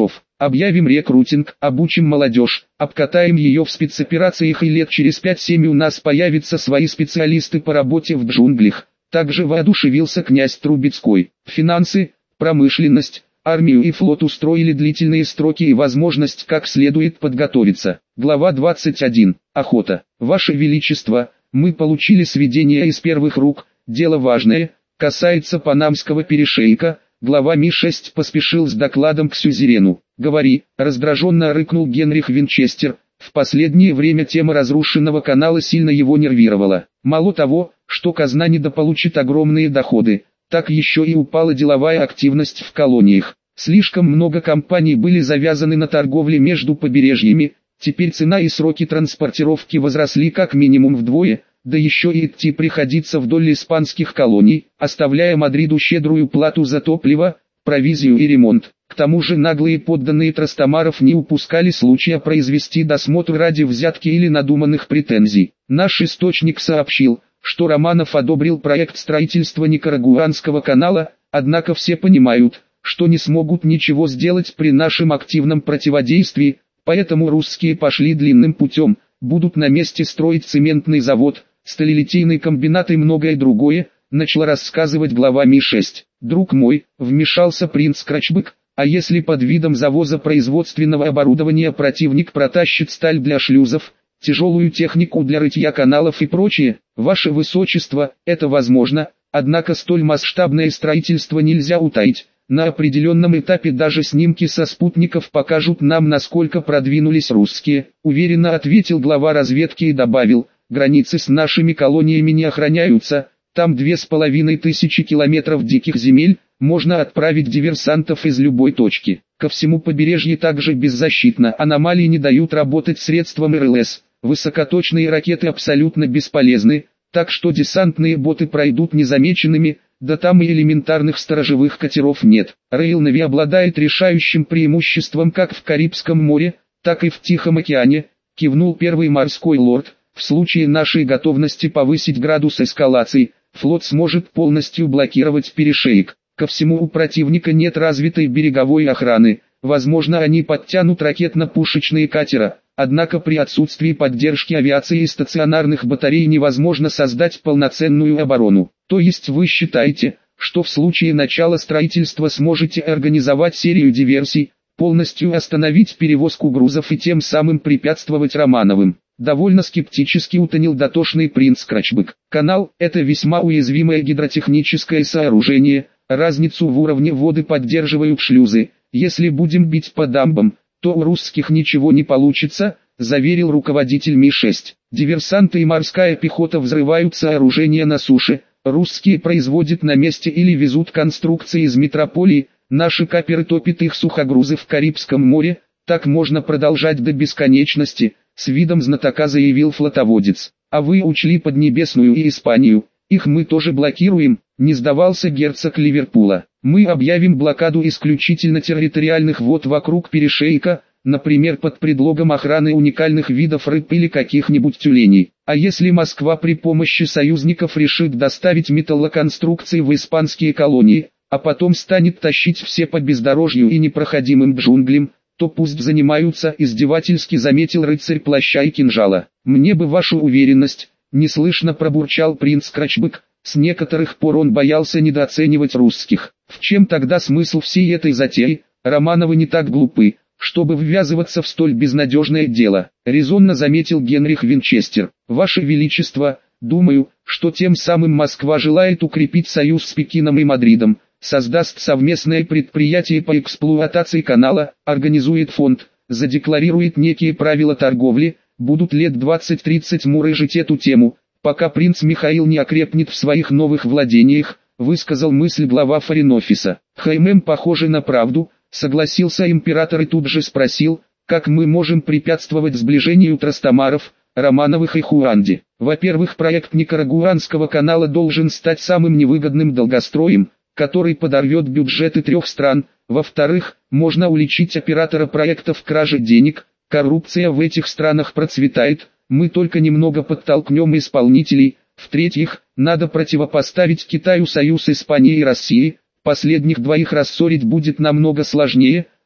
Объявим рекрутинг, обучим молодежь, обкатаем ее в спецоперациях и лет через 5-7 у нас появятся свои специалисты по работе в джунглях. Также воодушевился князь Трубецкой. Финансы, промышленность, армию и флот устроили длительные сроки и возможность как следует подготовиться. Глава 21. Охота. Ваше Величество, мы получили сведения из первых рук, дело важное, касается Панамского перешейка. Глава Ми-6 поспешил с докладом к сюзерену. «Говори», — раздраженно рыкнул Генрих Винчестер. В последнее время тема разрушенного канала сильно его нервировала. Мало того, что казна недополучит огромные доходы, так еще и упала деловая активность в колониях. Слишком много компаний были завязаны на торговле между побережьями, теперь цена и сроки транспортировки возросли как минимум вдвое, да еще и идти приходится вдоль испанских колоний, оставляя Мадриду щедрую плату за топливо, провизию и ремонт. К тому же наглые подданные Трастамаров не упускали случая произвести досмотр ради взятки или надуманных претензий. Наш источник сообщил, что Романов одобрил проект строительства Никарагуанского канала, однако все понимают, что не смогут ничего сделать при нашем активном противодействии, поэтому русские пошли длинным путем, будут на месте строить цементный завод, сталелитейный комбинат и многое другое, начал рассказывать глава Ми-6. «Друг мой», — вмешался принц Крачбык, «а если под видом завоза производственного оборудования противник протащит сталь для шлюзов, тяжелую технику для рытья каналов и прочее? Ваше Высочество, это возможно, однако столь масштабное строительство нельзя утаить. На определенном этапе даже снимки со спутников покажут нам, насколько продвинулись русские», — уверенно ответил глава разведки и добавил: «Границы с нашими колониями не охраняются, там 2500 километров диких земель, можно отправить диверсантов из любой точки. Ко всему побережью также беззащитно, аномалии не дают работать средствам РЛС, высокоточные ракеты абсолютно бесполезны, так что десантные боты пройдут незамеченными, да там и элементарных сторожевых катеров нет. Рейлнави обладает решающим преимуществом как в Карибском море, так и в Тихом океане», — кивнул первый морской лорд. «В случае нашей готовности повысить градус эскалации, флот сможет полностью блокировать перешеек. Ко всему у противника нет развитой береговой охраны, возможно они подтянут ракетно-пушечные катера, однако при отсутствии поддержки авиации и стационарных батарей невозможно создать полноценную оборону. То есть вы считаете, что в случае начала строительства сможете организовать серию диверсий, полностью остановить перевозку грузов и тем самым препятствовать Романовым?» Довольно скептически утонил дотошный принц Крачбык. «Канал – это весьма уязвимое гидротехническое сооружение, разницу в уровне воды поддерживают шлюзы. Если будем бить по дамбам, то у русских ничего не получится», – заверил руководитель Ми-6. «Диверсанты и морская пехота взрывают сооружения на суше, русские производят на месте или везут конструкции из метрополии, наши каперы топят их сухогрузы в Карибском море, так можно продолжать до бесконечности», — с видом знатока заявил флотоводец. «А вы учли Поднебесную и Испанию, их мы тоже блокируем», — не сдавался герцог Ливерпула. «Мы объявим блокаду исключительно территориальных вод вокруг перешейка, например под предлогом охраны уникальных видов рыб или каких-нибудь тюленей. А если Москва при помощи союзников решит доставить металлоконструкции в испанские колонии, а потом станет тащить все по бездорожью и непроходимым джунглям, то пусть занимаются», — издевательски заметил рыцарь плаща и кинжала. «Мне бы вашу уверенность», — неслышно пробурчал принц Крачбык. С некоторых пор он боялся недооценивать русских. «В чем тогда смысл всей этой затеи? Романовы не так глупы, чтобы ввязываться в столь безнадежное дело», — резонно заметил Генрих Винчестер. «Ваше Величество, думаю, что тем самым Москва желает укрепить союз с Пекином и Мадридом, создаст совместное предприятие по эксплуатации канала, организует фонд, задекларирует некие правила торговли, будут лет 20-30 мурыжить эту тему, пока принц Михаил не окрепнет в своих новых владениях», — высказал мысль глава форин-офиса. «Хаймем похоже на правду», — согласился император и тут же спросил: «Как мы можем препятствовать сближению Трастамаров, Романовых и Хуанди? Во-первых, проект Никарагуанского канала должен стать самым невыгодным долгостроем, который подорвет бюджеты 3 стран. Во-вторых, можно уличить оператора проекта в краже денег, коррупция в этих странах процветает, мы только немного подтолкнем исполнителей. В-третьих, надо противопоставить Китаю союз Испании и России, последних двоих рассорить будет намного сложнее,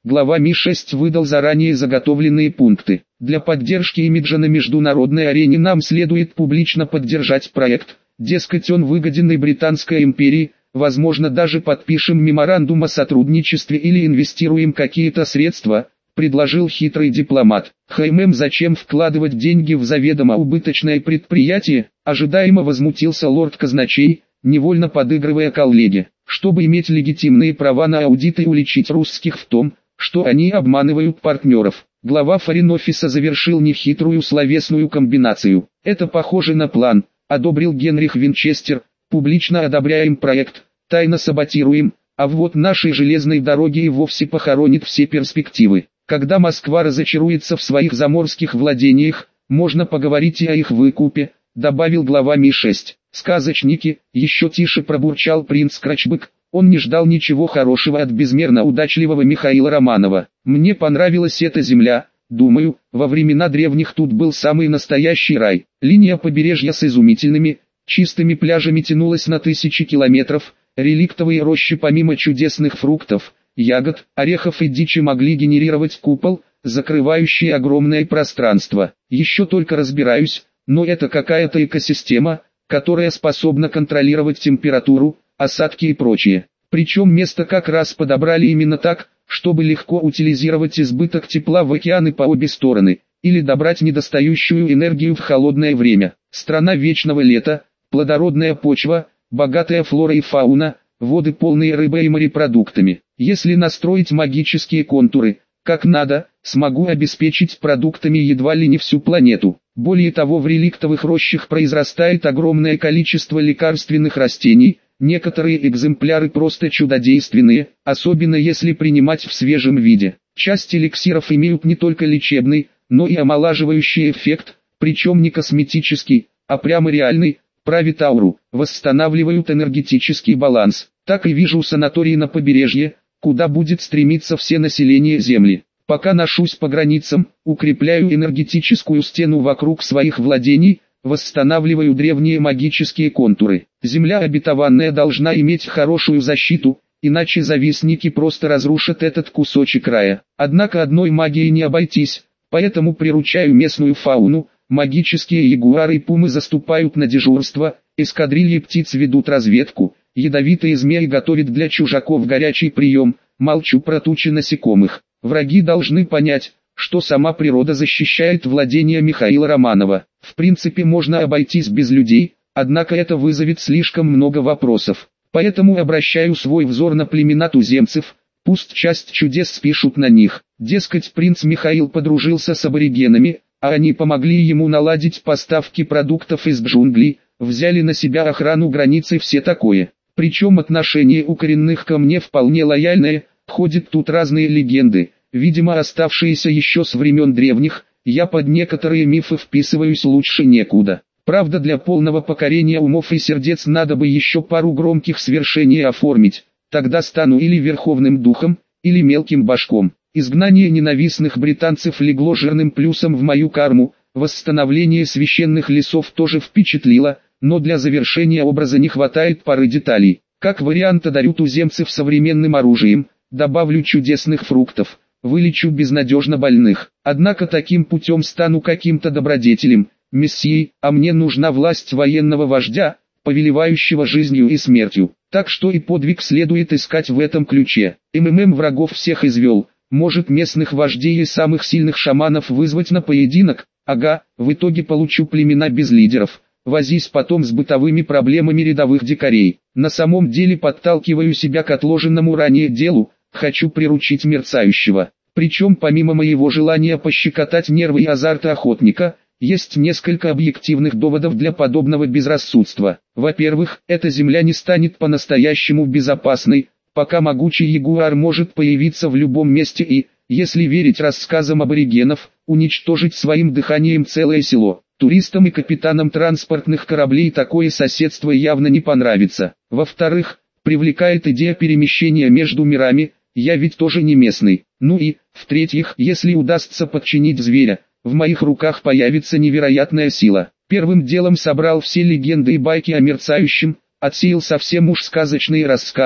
Глава Ми-6 выдал заранее заготовленные пункты. Для поддержки имиджа на международной арене нам следует публично поддержать проект. Дескать, он выгоден и Британской империи, возможно, даже подпишем меморандум о сотрудничестве или инвестируем какие-то средства, предложил хитрый дипломат. Зачем вкладывать деньги в заведомо убыточное предприятие? Ожидаемо возмутился лорд-казначей, невольно подыгрывая коллеге. Чтобы иметь легитимные права на аудит и уличить русских в том, что они обманывают партнеров. Глава форин-офиса завершил нехитрую словесную комбинацию. Это похоже на план, одобрил Генрих Винчестер. Публично одобряем проект, тайно саботируем, а вот нашей железной дороги и вовсе похоронит все перспективы. Когда Москва разочаруется в своих заморских владениях, можно поговорить и о их выкупе, добавил глава Ми-6. Сказочники, еще тише пробурчал принц Крачбык. Он не ждал ничего хорошего от безмерно удачливого Михаила Романова. Мне понравилась эта земля, думаю, во времена древних тут был самый настоящий рай. Линия побережья с изумительными, чистыми пляжами тянулась на тысячи километров, реликтовые рощи помимо чудесных фруктов, ягод, орехов и дичи могли генерировать купол, закрывающий огромное пространство. Еще только разбираюсь, но это какая-то экосистема, которая способна контролировать температуру, осадки и прочее. Причем место как раз подобрали именно так, чтобы легко утилизировать избыток тепла в океаны по обе стороны, или добрать недостающую энергию в холодное время. Страна вечного лета, плодородная почва, богатая флора и фауна, воды полные рыбой и морепродуктами. Если настроить магические контуры, как надо, смогу обеспечить продуктами едва ли не всю планету. Более того, в реликтовых рощах произрастает огромное количество лекарственных растений, некоторые экземпляры просто чудодейственные, особенно если принимать в свежем виде. Часть эликсиров имеют не только лечебный, но и омолаживающий эффект, причем не косметический, а прямо реальный, правит ауру, восстанавливают энергетический баланс. Так и вижу санаторий на побережье, куда будет стремиться все население Земли. Пока ношусь по границам, укрепляю энергетическую стену вокруг своих владений, восстанавливаю древние магические контуры. Земля обетованная должна иметь хорошую защиту, иначе завистники просто разрушат этот кусочек рая. Однако одной магией не обойтись, поэтому приручаю местную фауну, магические ягуары и пумы заступают на дежурство, эскадрильи птиц ведут разведку, ядовитые змеи готовят для чужаков горячий прием, молчу про тучи насекомых. Враги должны понять, что сама природа защищает владения Михаила Романова. В принципе можно обойтись без людей, однако это вызовет слишком много вопросов. Поэтому обращаю свой взор на племена туземцев, пусть часть чудес спишут на них. Дескать, принц Михаил подружился с аборигенами, а они помогли ему наладить поставки продуктов из джунглей, взяли на себя охрану границы и все такое. Причем отношение у коренных ко мне вполне лояльное, ходят тут разные легенды, видимо оставшиеся еще с времен древних, я под некоторые мифы вписываюсь лучше некуда. Правда, для полного покорения умов и сердец надо бы еще пару громких свершений оформить, тогда стану или верховным духом, или мелким башком. Изгнание ненавистных британцев легло жирным плюсом в мою карму, восстановление священных лесов тоже впечатлило, но для завершения образа не хватает пары деталей. Как вариант одарю туземцев современным оружием, добавлю чудесных фруктов, вылечу безнадежно больных. Однако таким путем стану каким-то добродетелем, мессией, а мне нужна власть военного вождя, повелевающего жизнью и смертью. Так что и подвиг следует искать в этом ключе. Врагов всех извел, может местных вождей и самых сильных шаманов вызвать на поединок, ага, в итоге получу племена без лидеров. Возись потом с бытовыми проблемами рядовых дикарей. На самом деле подталкиваю себя к отложенному ранее делу, хочу приручить мерцающего. Причем помимо моего желания пощекотать нервы и азарта охотника, есть несколько объективных доводов для подобного безрассудства. Во-первых, эта земля не станет по-настоящему безопасной, пока могучий ягуар может появиться в любом месте и, если верить рассказам аборигенов, уничтожить своим дыханием целое село. Туристам и капитанам транспортных кораблей такое соседство явно не понравится. Во-вторых, привлекает идея перемещения между мирами, я ведь тоже не местный. Ну и, в-третьих, если удастся подчинить зверя, в моих руках появится невероятная сила. Первым делом собрал все легенды и байки о мерцающем, отсеял совсем уж сказочные рассказы,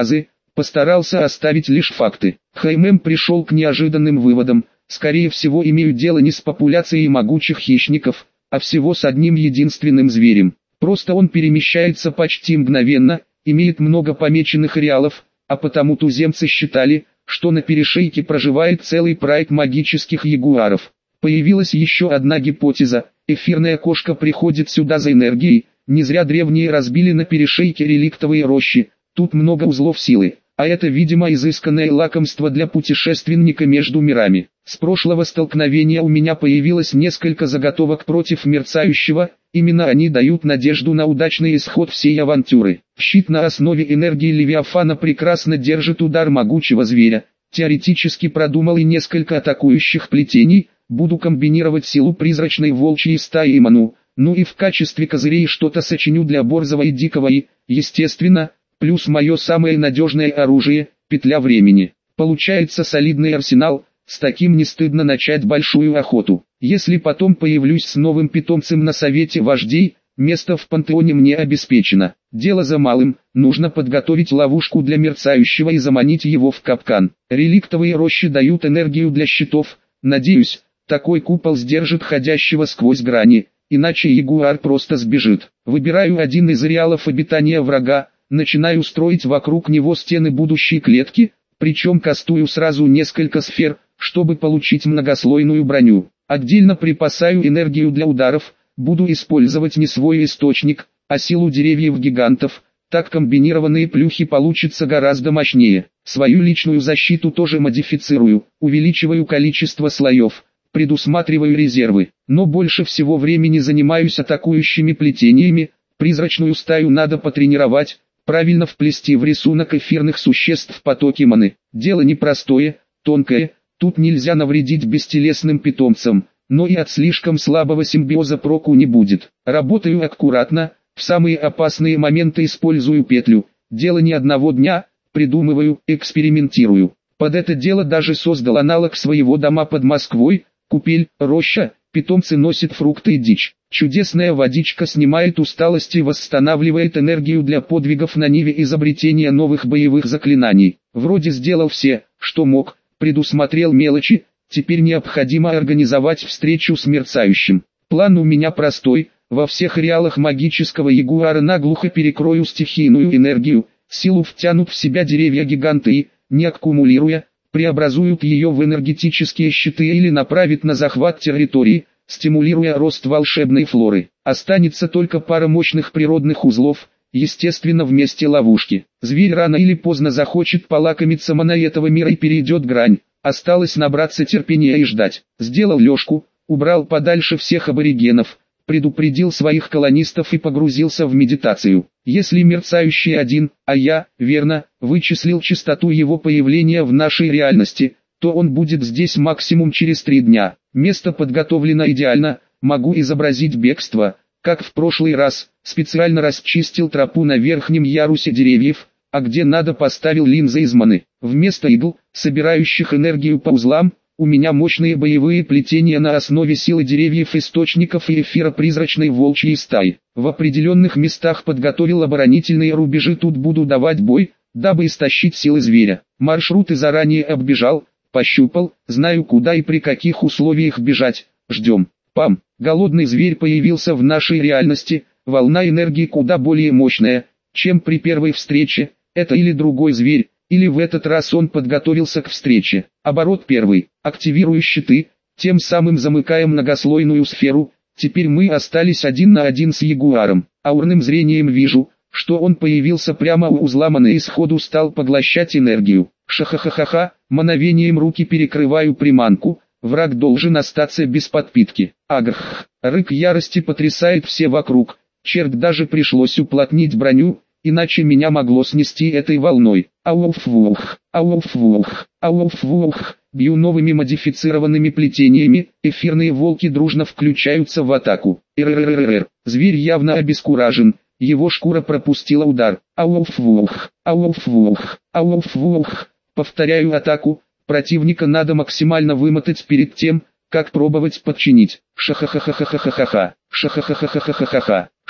Постарался оставить лишь факты. Хаймем пришел к неожиданным выводам. Скорее всего, имеют дело не с популяцией могучих хищников, а всего с одним единственным зверем. Просто он перемещается почти мгновенно, имеет много помеченных ареалов, а потому туземцы считали, что на перешейке проживает целый прайд магических ягуаров. Появилась еще одна гипотеза: эфирная кошка приходит сюда за энергией. Не зря древние разбили на перешейке реликтовые рощи, тут много узлов силы, а это, видимо, изысканное лакомство для путешественника между мирами. С прошлого столкновения у меня появилось несколько заготовок против мерцающего, именно они дают надежду на удачный исход всей авантюры. Щит на основе энергии Левиафана прекрасно держит удар могучего зверя. Теоретически продумал и несколько атакующих плетений, буду комбинировать силу призрачной волчьей стаи и ману, ну и в качестве козырей что-то сочиню для борзого и дикого и, естественно, плюс мое самое надежное оружие – петля времени. Получается солидный арсенал, с таким не стыдно начать большую охоту. Если потом появлюсь с новым питомцем на совете вождей, место в пантеоне мне обеспечено. Дело за малым, нужно подготовить ловушку для мерцающего и заманить его в капкан. Реликтовые рощи дают энергию для щитов, надеюсь, такой купол сдержит ходящего сквозь грани, иначе ягуар просто сбежит. Выбираю один из ареалов обитания врага, начинаю строить вокруг него стены будущей клетки, причем кастую сразу несколько сфер, чтобы получить многослойную броню. Отдельно припасаю энергию для ударов, буду использовать не свой источник, а силу деревьев-гигантов, так комбинированные плюхи получатся гораздо мощнее. Свою личную защиту тоже модифицирую, увеличиваю количество слоев, предусматриваю резервы, но больше всего времени занимаюсь атакующими плетениями. Призрачную стаю надо потренировать, правильно вплести в рисунок эфирных существ потоки маны. Дело непростое, тонкое, тут нельзя навредить бестелесным питомцам, но и от слишком слабого симбиоза проку не будет. Работаю аккуратно, в самые опасные моменты использую петлю, дело не одного дня, придумываю, экспериментирую. Под это дело даже создал аналог своего дома под Москвой, купель, роща, питомцы носят фрукты и дичь. Чудесная водичка снимает усталость и восстанавливает энергию для подвигов на ниве изобретения новых боевых заклинаний. Вроде сделал все, что мог, предусмотрел мелочи, теперь необходимо организовать встречу с мерцающим. План у меня простой, во всех ареалах магического ягуара наглухо перекрою стихийную энергию, силу втянут в себя деревья-гиганты и, не аккумулируя, преобразуют ее в энергетические щиты или направят на захват территории, стимулируя рост волшебной флоры. Останется только пара мощных природных узлов, естественно в месте ловушки. Зверь рано или поздно захочет полакомиться маной этого мира и перейдет грань. Осталось набраться терпения и ждать. Сделал лёжку, убрал подальше всех аборигенов, предупредил своих колонистов и погрузился в медитацию. Если мерцающий один, а я, верно, вычислил частоту его появления в нашей реальности, то он будет здесь максимум через 3 дня. Место подготовлено идеально, могу изобразить бегство, как в прошлый раз, специально расчистил тропу на верхнем ярусе деревьев, а где надо поставил линзы из маны. Вместо игл, собирающих энергию по узлам, у меня мощные боевые плетения на основе силы деревьев, источников и эфира призрачной волчьей стаи. В определенных местах подготовил оборонительные рубежи, тут буду давать бой, дабы истощить силы зверя. Маршруты заранее оббежал, пощупал, знаю куда и при каких условиях бежать. Ждем. Пам! Голодный зверь появился в нашей реальности, волна энергии куда более мощная, чем при первой встрече. Это или другой зверь, или в этот раз он подготовился к встрече. Оборот первый. Активирую щиты, тем самым замыкая многослойную сферу. Теперь мы остались 1 на 1 с ягуаром. Аурным зрением вижу, что он появился прямо у узла маны и сходу стал поглощать энергию. Ха-ха-ха-ха-ха, мановением руки перекрываю приманку, враг должен остаться без подпитки. Агрх, рык ярости потрясает все вокруг, черт, даже пришлось уплотнить броню, иначе меня могло снести этой волной. Ауф-вух, ауф-вух, ауф-вух, бью новыми модифицированными плетениями, эфирные волки дружно включаются в атаку. Ррррррр, зверь явно обескуражен. Его шкура пропустила удар. Ауф-вух, ауф-вух, ауф-вух. Повторяю атаку. Противника надо максимально вымотать перед тем, как пробовать подчинить. Ша-ха-ха-ха-ха-ха-ха-ха. Ша-ха-ха-ха-ха-ха-ха-ха.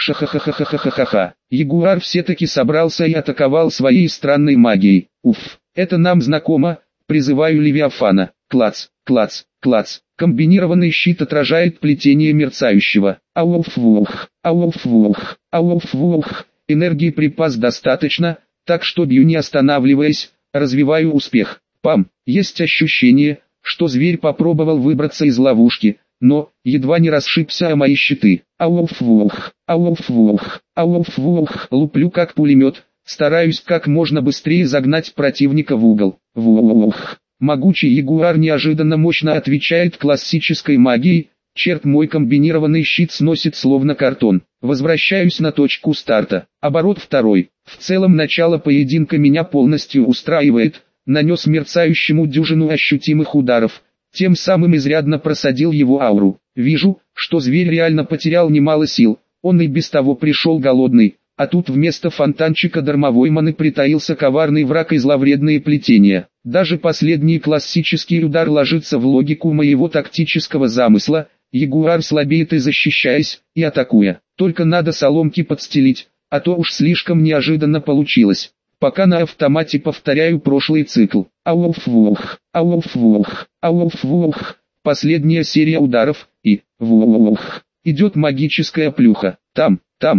Шахахахахахаха. Ягуар все-таки собрался и атаковал своей странной магией. Уф, это нам знакомо, призываю Левиафана. Клац, клац, клац. Комбинированный щит отражает плетение мерцающего. Ауф-вух, ауф-вух, ауф-вух. Энергии припас достаточно, так что бью не останавливаясь, развиваю успех. Пам, есть ощущение, что зверь попробовал выбраться из ловушки, но едва не расшибся о мои щиты. Ауф-вух, ауф-вух, ауф-вух. Луплю как пулемет, стараюсь как можно быстрее загнать противника в угол. Вух. Могучий ягуар неожиданно мощно отвечает классической магией, черт мой комбинированный щит сносит словно картон. Возвращаюсь на точку старта. Оборот второй. В целом начало поединка меня полностью устраивает, нанес мерцающему дюжину ощутимых ударов, тем самым изрядно просадил его ауру. Вижу, что зверь реально потерял немало сил, он и без того пришел голодный, а тут вместо фонтанчика дармовой маны притаился коварный враг и зловредные плетения. Даже последний классический удар ложится в логику моего тактического замысла, ягуар слабеет и защищаясь, и атакуя. Только надо соломки подстелить, а то уж слишком неожиданно получилось. Пока на автомате повторяю прошлый цикл. Ауф-вух, ауф-вух, ауф-вух. Последняя серия ударов, и вух. Идет магическая плюха. Там.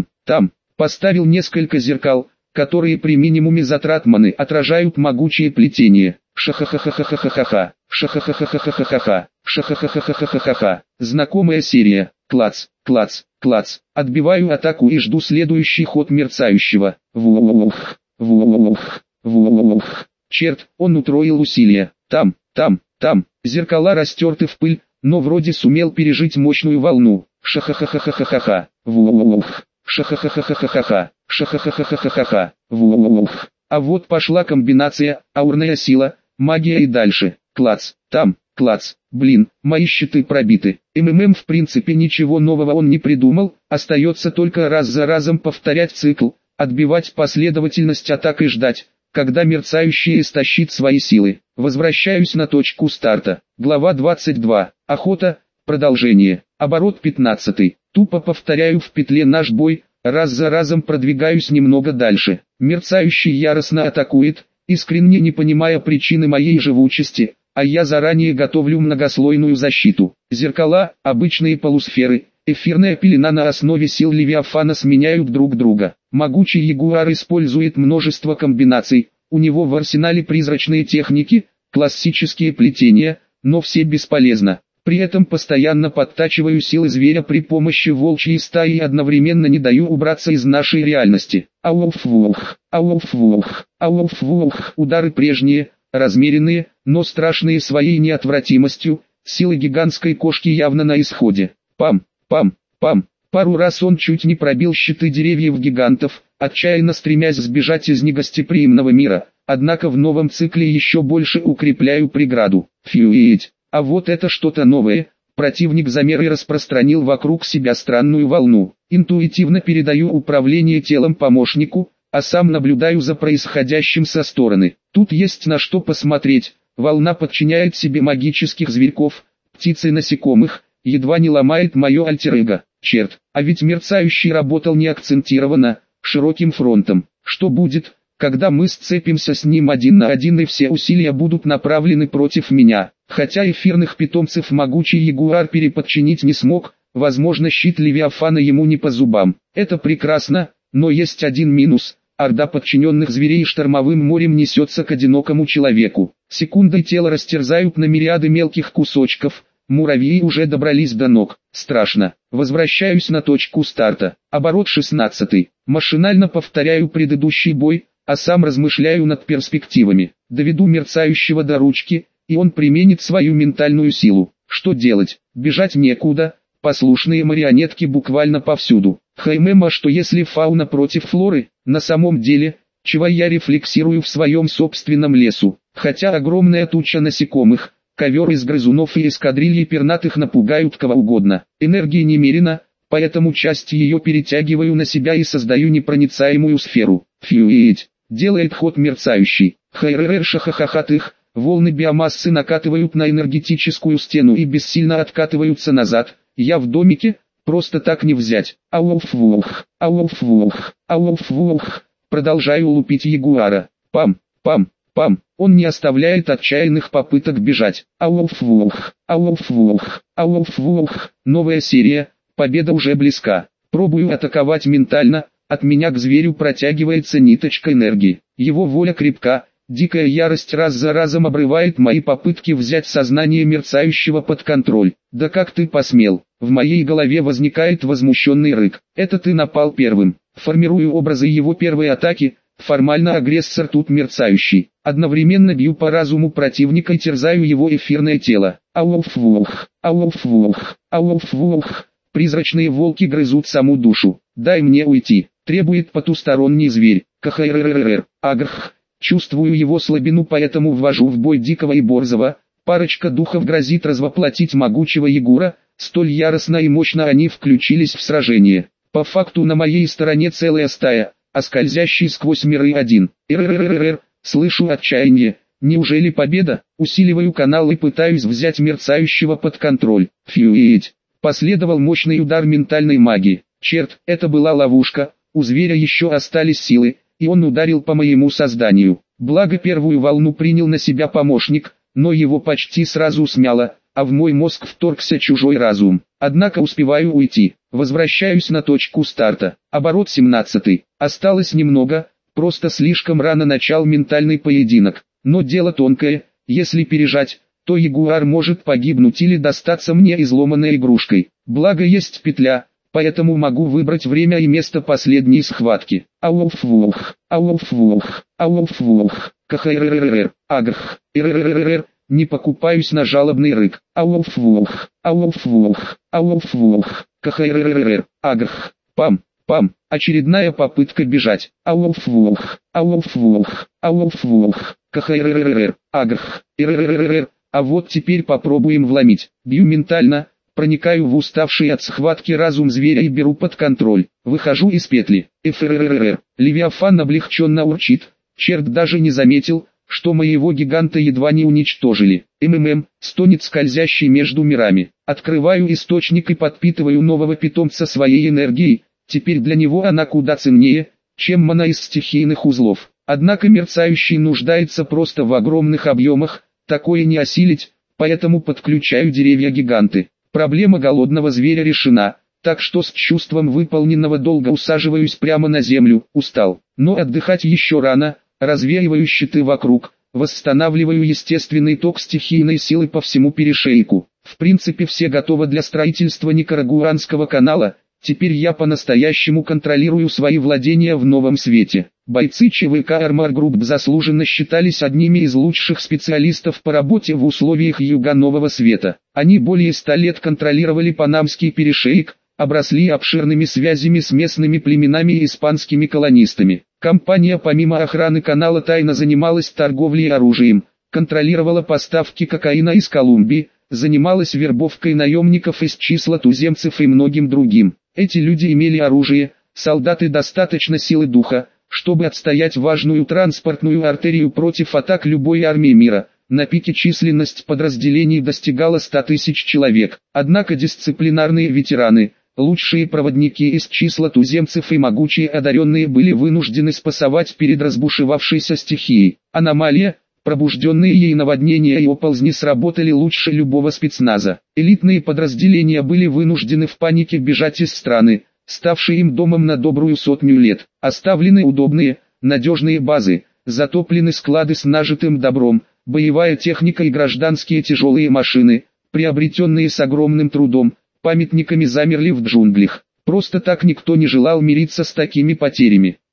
Поставил несколько зеркал, которые при минимуме затрат маны отражают могучие плетения. Шахахахахахаха, шахахахахахаха, шахахахахахаха. Знакомая серия. Клац, клац, клац. Отбиваю атаку и жду следующий ход мерцающего. Вух, вух, вух. Черт, он утроил усилия. Там. Зеркала растерты в пыль, но вроде сумел пережить мощную волну. Шахахахахахаха. Вух. Шахахахахахаха, шахахахахаха, вух. А вот пошла комбинация, аурная сила, магия и дальше. Клац, там, клац, блин, мои щиты пробиты. МММ в принципе ничего нового он не придумал, остается только раз за разом повторять цикл, отбивать последовательность атак и ждать, когда мерцающий истощит свои силы. Возвращаюсь на точку старта. Глава 22. Охота. Продолжение. Оборот 15. Тупо повторяю в петле наш бой, раз за разом продвигаюсь немного дальше. Мерцающий яростно атакует, искренне не понимая причины моей живучести, а я заранее готовлю многослойную защиту. Зеркала, обычные полусферы, эфирная пелена на основе сил Левиафана сменяют друг друга. Могучий ягуар использует множество комбинаций, у него в арсенале призрачные техники, классические плетения, но все бесполезно. При этом постоянно подтачиваю силы зверя при помощи волчьей стаи и одновременно не даю убраться из нашей реальности. Ауф-вух, ауф-вух, ауф-вух. Удары прежние, размеренные, но страшные своей неотвратимостью, силы гигантской кошки явно на исходе. Пам. Пару раз он чуть не пробил щиты деревьев гигантов, отчаянно стремясь сбежать из негостеприимного мира, однако в новом цикле еще больше укрепляю преграду. Фьюить. А вот это что-то новое, противник замер и распространил вокруг себя странную волну. Интуитивно передаю управление телом помощнику, а сам наблюдаю за происходящим со стороны. Тут есть на что посмотреть, волна подчиняет себе магических зверьков, птиц и насекомых, едва не ломает мое альтер-эго. Черт, а ведь мерцающий работал не акцентированно, широким фронтом. Что будет, когда мы сцепимся с ним один на один и все усилия будут направлены против меня? Хотя эфирных питомцев могучий ягуар переподчинить не смог, возможно щит Левиафана ему не по зубам. Это прекрасно, но есть один минус. Орда подчиненных зверей штормовым морем несется к одинокому человеку. Секундой тело растерзают на мириады мелких кусочков. Муравьи уже добрались до ног. Страшно. Возвращаюсь на точку старта. Оборот 16. Машинально повторяю предыдущий бой, а сам размышляю над перспективами. Доведу мерцающего до ручки, и он применит свою ментальную силу. Что делать? Бежать некуда. Послушные марионетки буквально повсюду. А что если фауна против флоры? На самом деле, чего я рефлексирую в своем собственном лесу. Хотя огромная туча насекомых, ковер из грызунов и эскадрильи пернатых напугают кого угодно. Энергии немерено, поэтому часть ее перетягиваю на себя и создаю непроницаемую сферу. Фьюить. Делает ход мерцающий. Шахахахатых. Волны биомассы накатывают на энергетическую стену и бессильно откатываются назад. Я в домике, просто так не взять. Ауф-вух, ауф-вух, ауф-вух. Продолжаю лупить ягуара. Пам, пам, пам. Он не оставляет отчаянных попыток бежать. Ауф-вух, ауф-вух, ауф-вух. Новая серия, победа уже близка. Пробую атаковать ментально, от меня к зверю протягивается ниточка энергии. Его воля крепка, дикая ярость раз за разом обрывает мои попытки взять сознание мерцающего под контроль. Да как ты посмел? В моей голове возникает возмущенный рык. Это ты напал первым. Формирую образы его первой атаки. Формально агрессор тут мерцающий. Одновременно бью по разуму противника и терзаю его эфирное тело. Ауф-вух, ауф-вух, ауф-вух. Призрачные волки грызут саму душу. Дай мне уйти, требует потусторонний зверь. Кхрррррр. Агрх. Чувствую его слабину, поэтому ввожу в бой дикого и борзого. Парочка духов грозит развоплотить могучего ягура. Столь яростно и мощно они включились в сражение. По факту на моей стороне целая стая, а скользящий сквозь миры один. Рррррр. Слышу отчаяние. Неужели победа? Усиливаю канал и пытаюсь взять мерцающего под контроль. Фьюить. Последовал мощный удар ментальной магии. Черт, это была ловушка. У зверя еще остались силы, и он ударил по моему созданию. Благо первую волну принял на себя помощник, но его почти сразу смяло, а в мой мозг вторгся чужой разум. Однако успеваю уйти. Возвращаюсь на точку старта. Оборот 17. Осталось немного, просто слишком рано начал ментальный поединок. Но дело тонкое, если пережать, то ягуар может погибнуть или достаться мне изломанной игрушкой. Благо есть петля, поэтому могу выбрать время и место последней схватки. Ауф-вух, ауф-вух, ауф-вух, кхррррр, агрх, рррррр. Не покупаюсь на жалобный рык. Ауф-вух, ауф-вух, ауф-вух, кхррррр, агрх, пам, пам. Очередная попытка бежать. Ауф-вух, ауф-вух, ауф-вух, кхррррр, агрх, рррррр. А вот теперь попробуем вломить. Бью ментально, проникаю в уставший от схватки разум зверя и беру под контроль. Выхожу из петли. Эфррррр. Левиафан облегченно урчит. Черт даже не заметил, что моего гиганта едва не уничтожили. Стонет скользящий между мирами. Открываю источник и подпитываю нового питомца своей энергией. Теперь для него она куда ценнее, чем мана из стихийных узлов. Однако мерцающий нуждается просто в огромных объемах. Такое не осилить, поэтому подключаю деревья-гиганты. Проблема голодного зверя решена, так что с чувством выполненного долга усаживаюсь прямо на землю. Устал, но отдыхать еще рано. Развеиваю щиты вокруг, восстанавливаю естественный ток стихийной силы по всему перешейку. В принципе все готово для строительства Никарагуанского канала. Теперь я по-настоящему контролирую свои владения в новом свете. Бойцы ЧВК Armor Group заслуженно считались одними из лучших специалистов по работе в условиях Юга Нового Света. Они более 100 лет контролировали Панамский перешеек, обросли обширными связями с местными племенами и испанскими колонистами. Компания помимо охраны канала тайно занималась торговлей оружием, контролировала поставки кокаина из Колумбии, занималась вербовкой наемников из числа туземцев и многим другим. Эти люди имели оружие, солдаты достаточно силы духа, чтобы отстоять важную транспортную артерию против атак любой армии мира. На пике численность подразделений достигала 100 тысяч человек. Однако дисциплинарные ветераны, лучшие проводники из числа туземцев и могучие одаренные были вынуждены спасовать перед разбушевавшейся стихией. Аномалия, пробужденные ей наводнения и оползни сработали лучше любого спецназа. Элитные подразделения были вынуждены в панике бежать из страны, ставшей им домом на добрую 100 лет. Оставлены удобные, надежные базы, затоплены склады с нажитым добром, боевая техника и гражданские тяжелые машины, приобретенные с огромным трудом, памятниками замерли в джунглях. Просто так никто не желал мириться с такими потерями.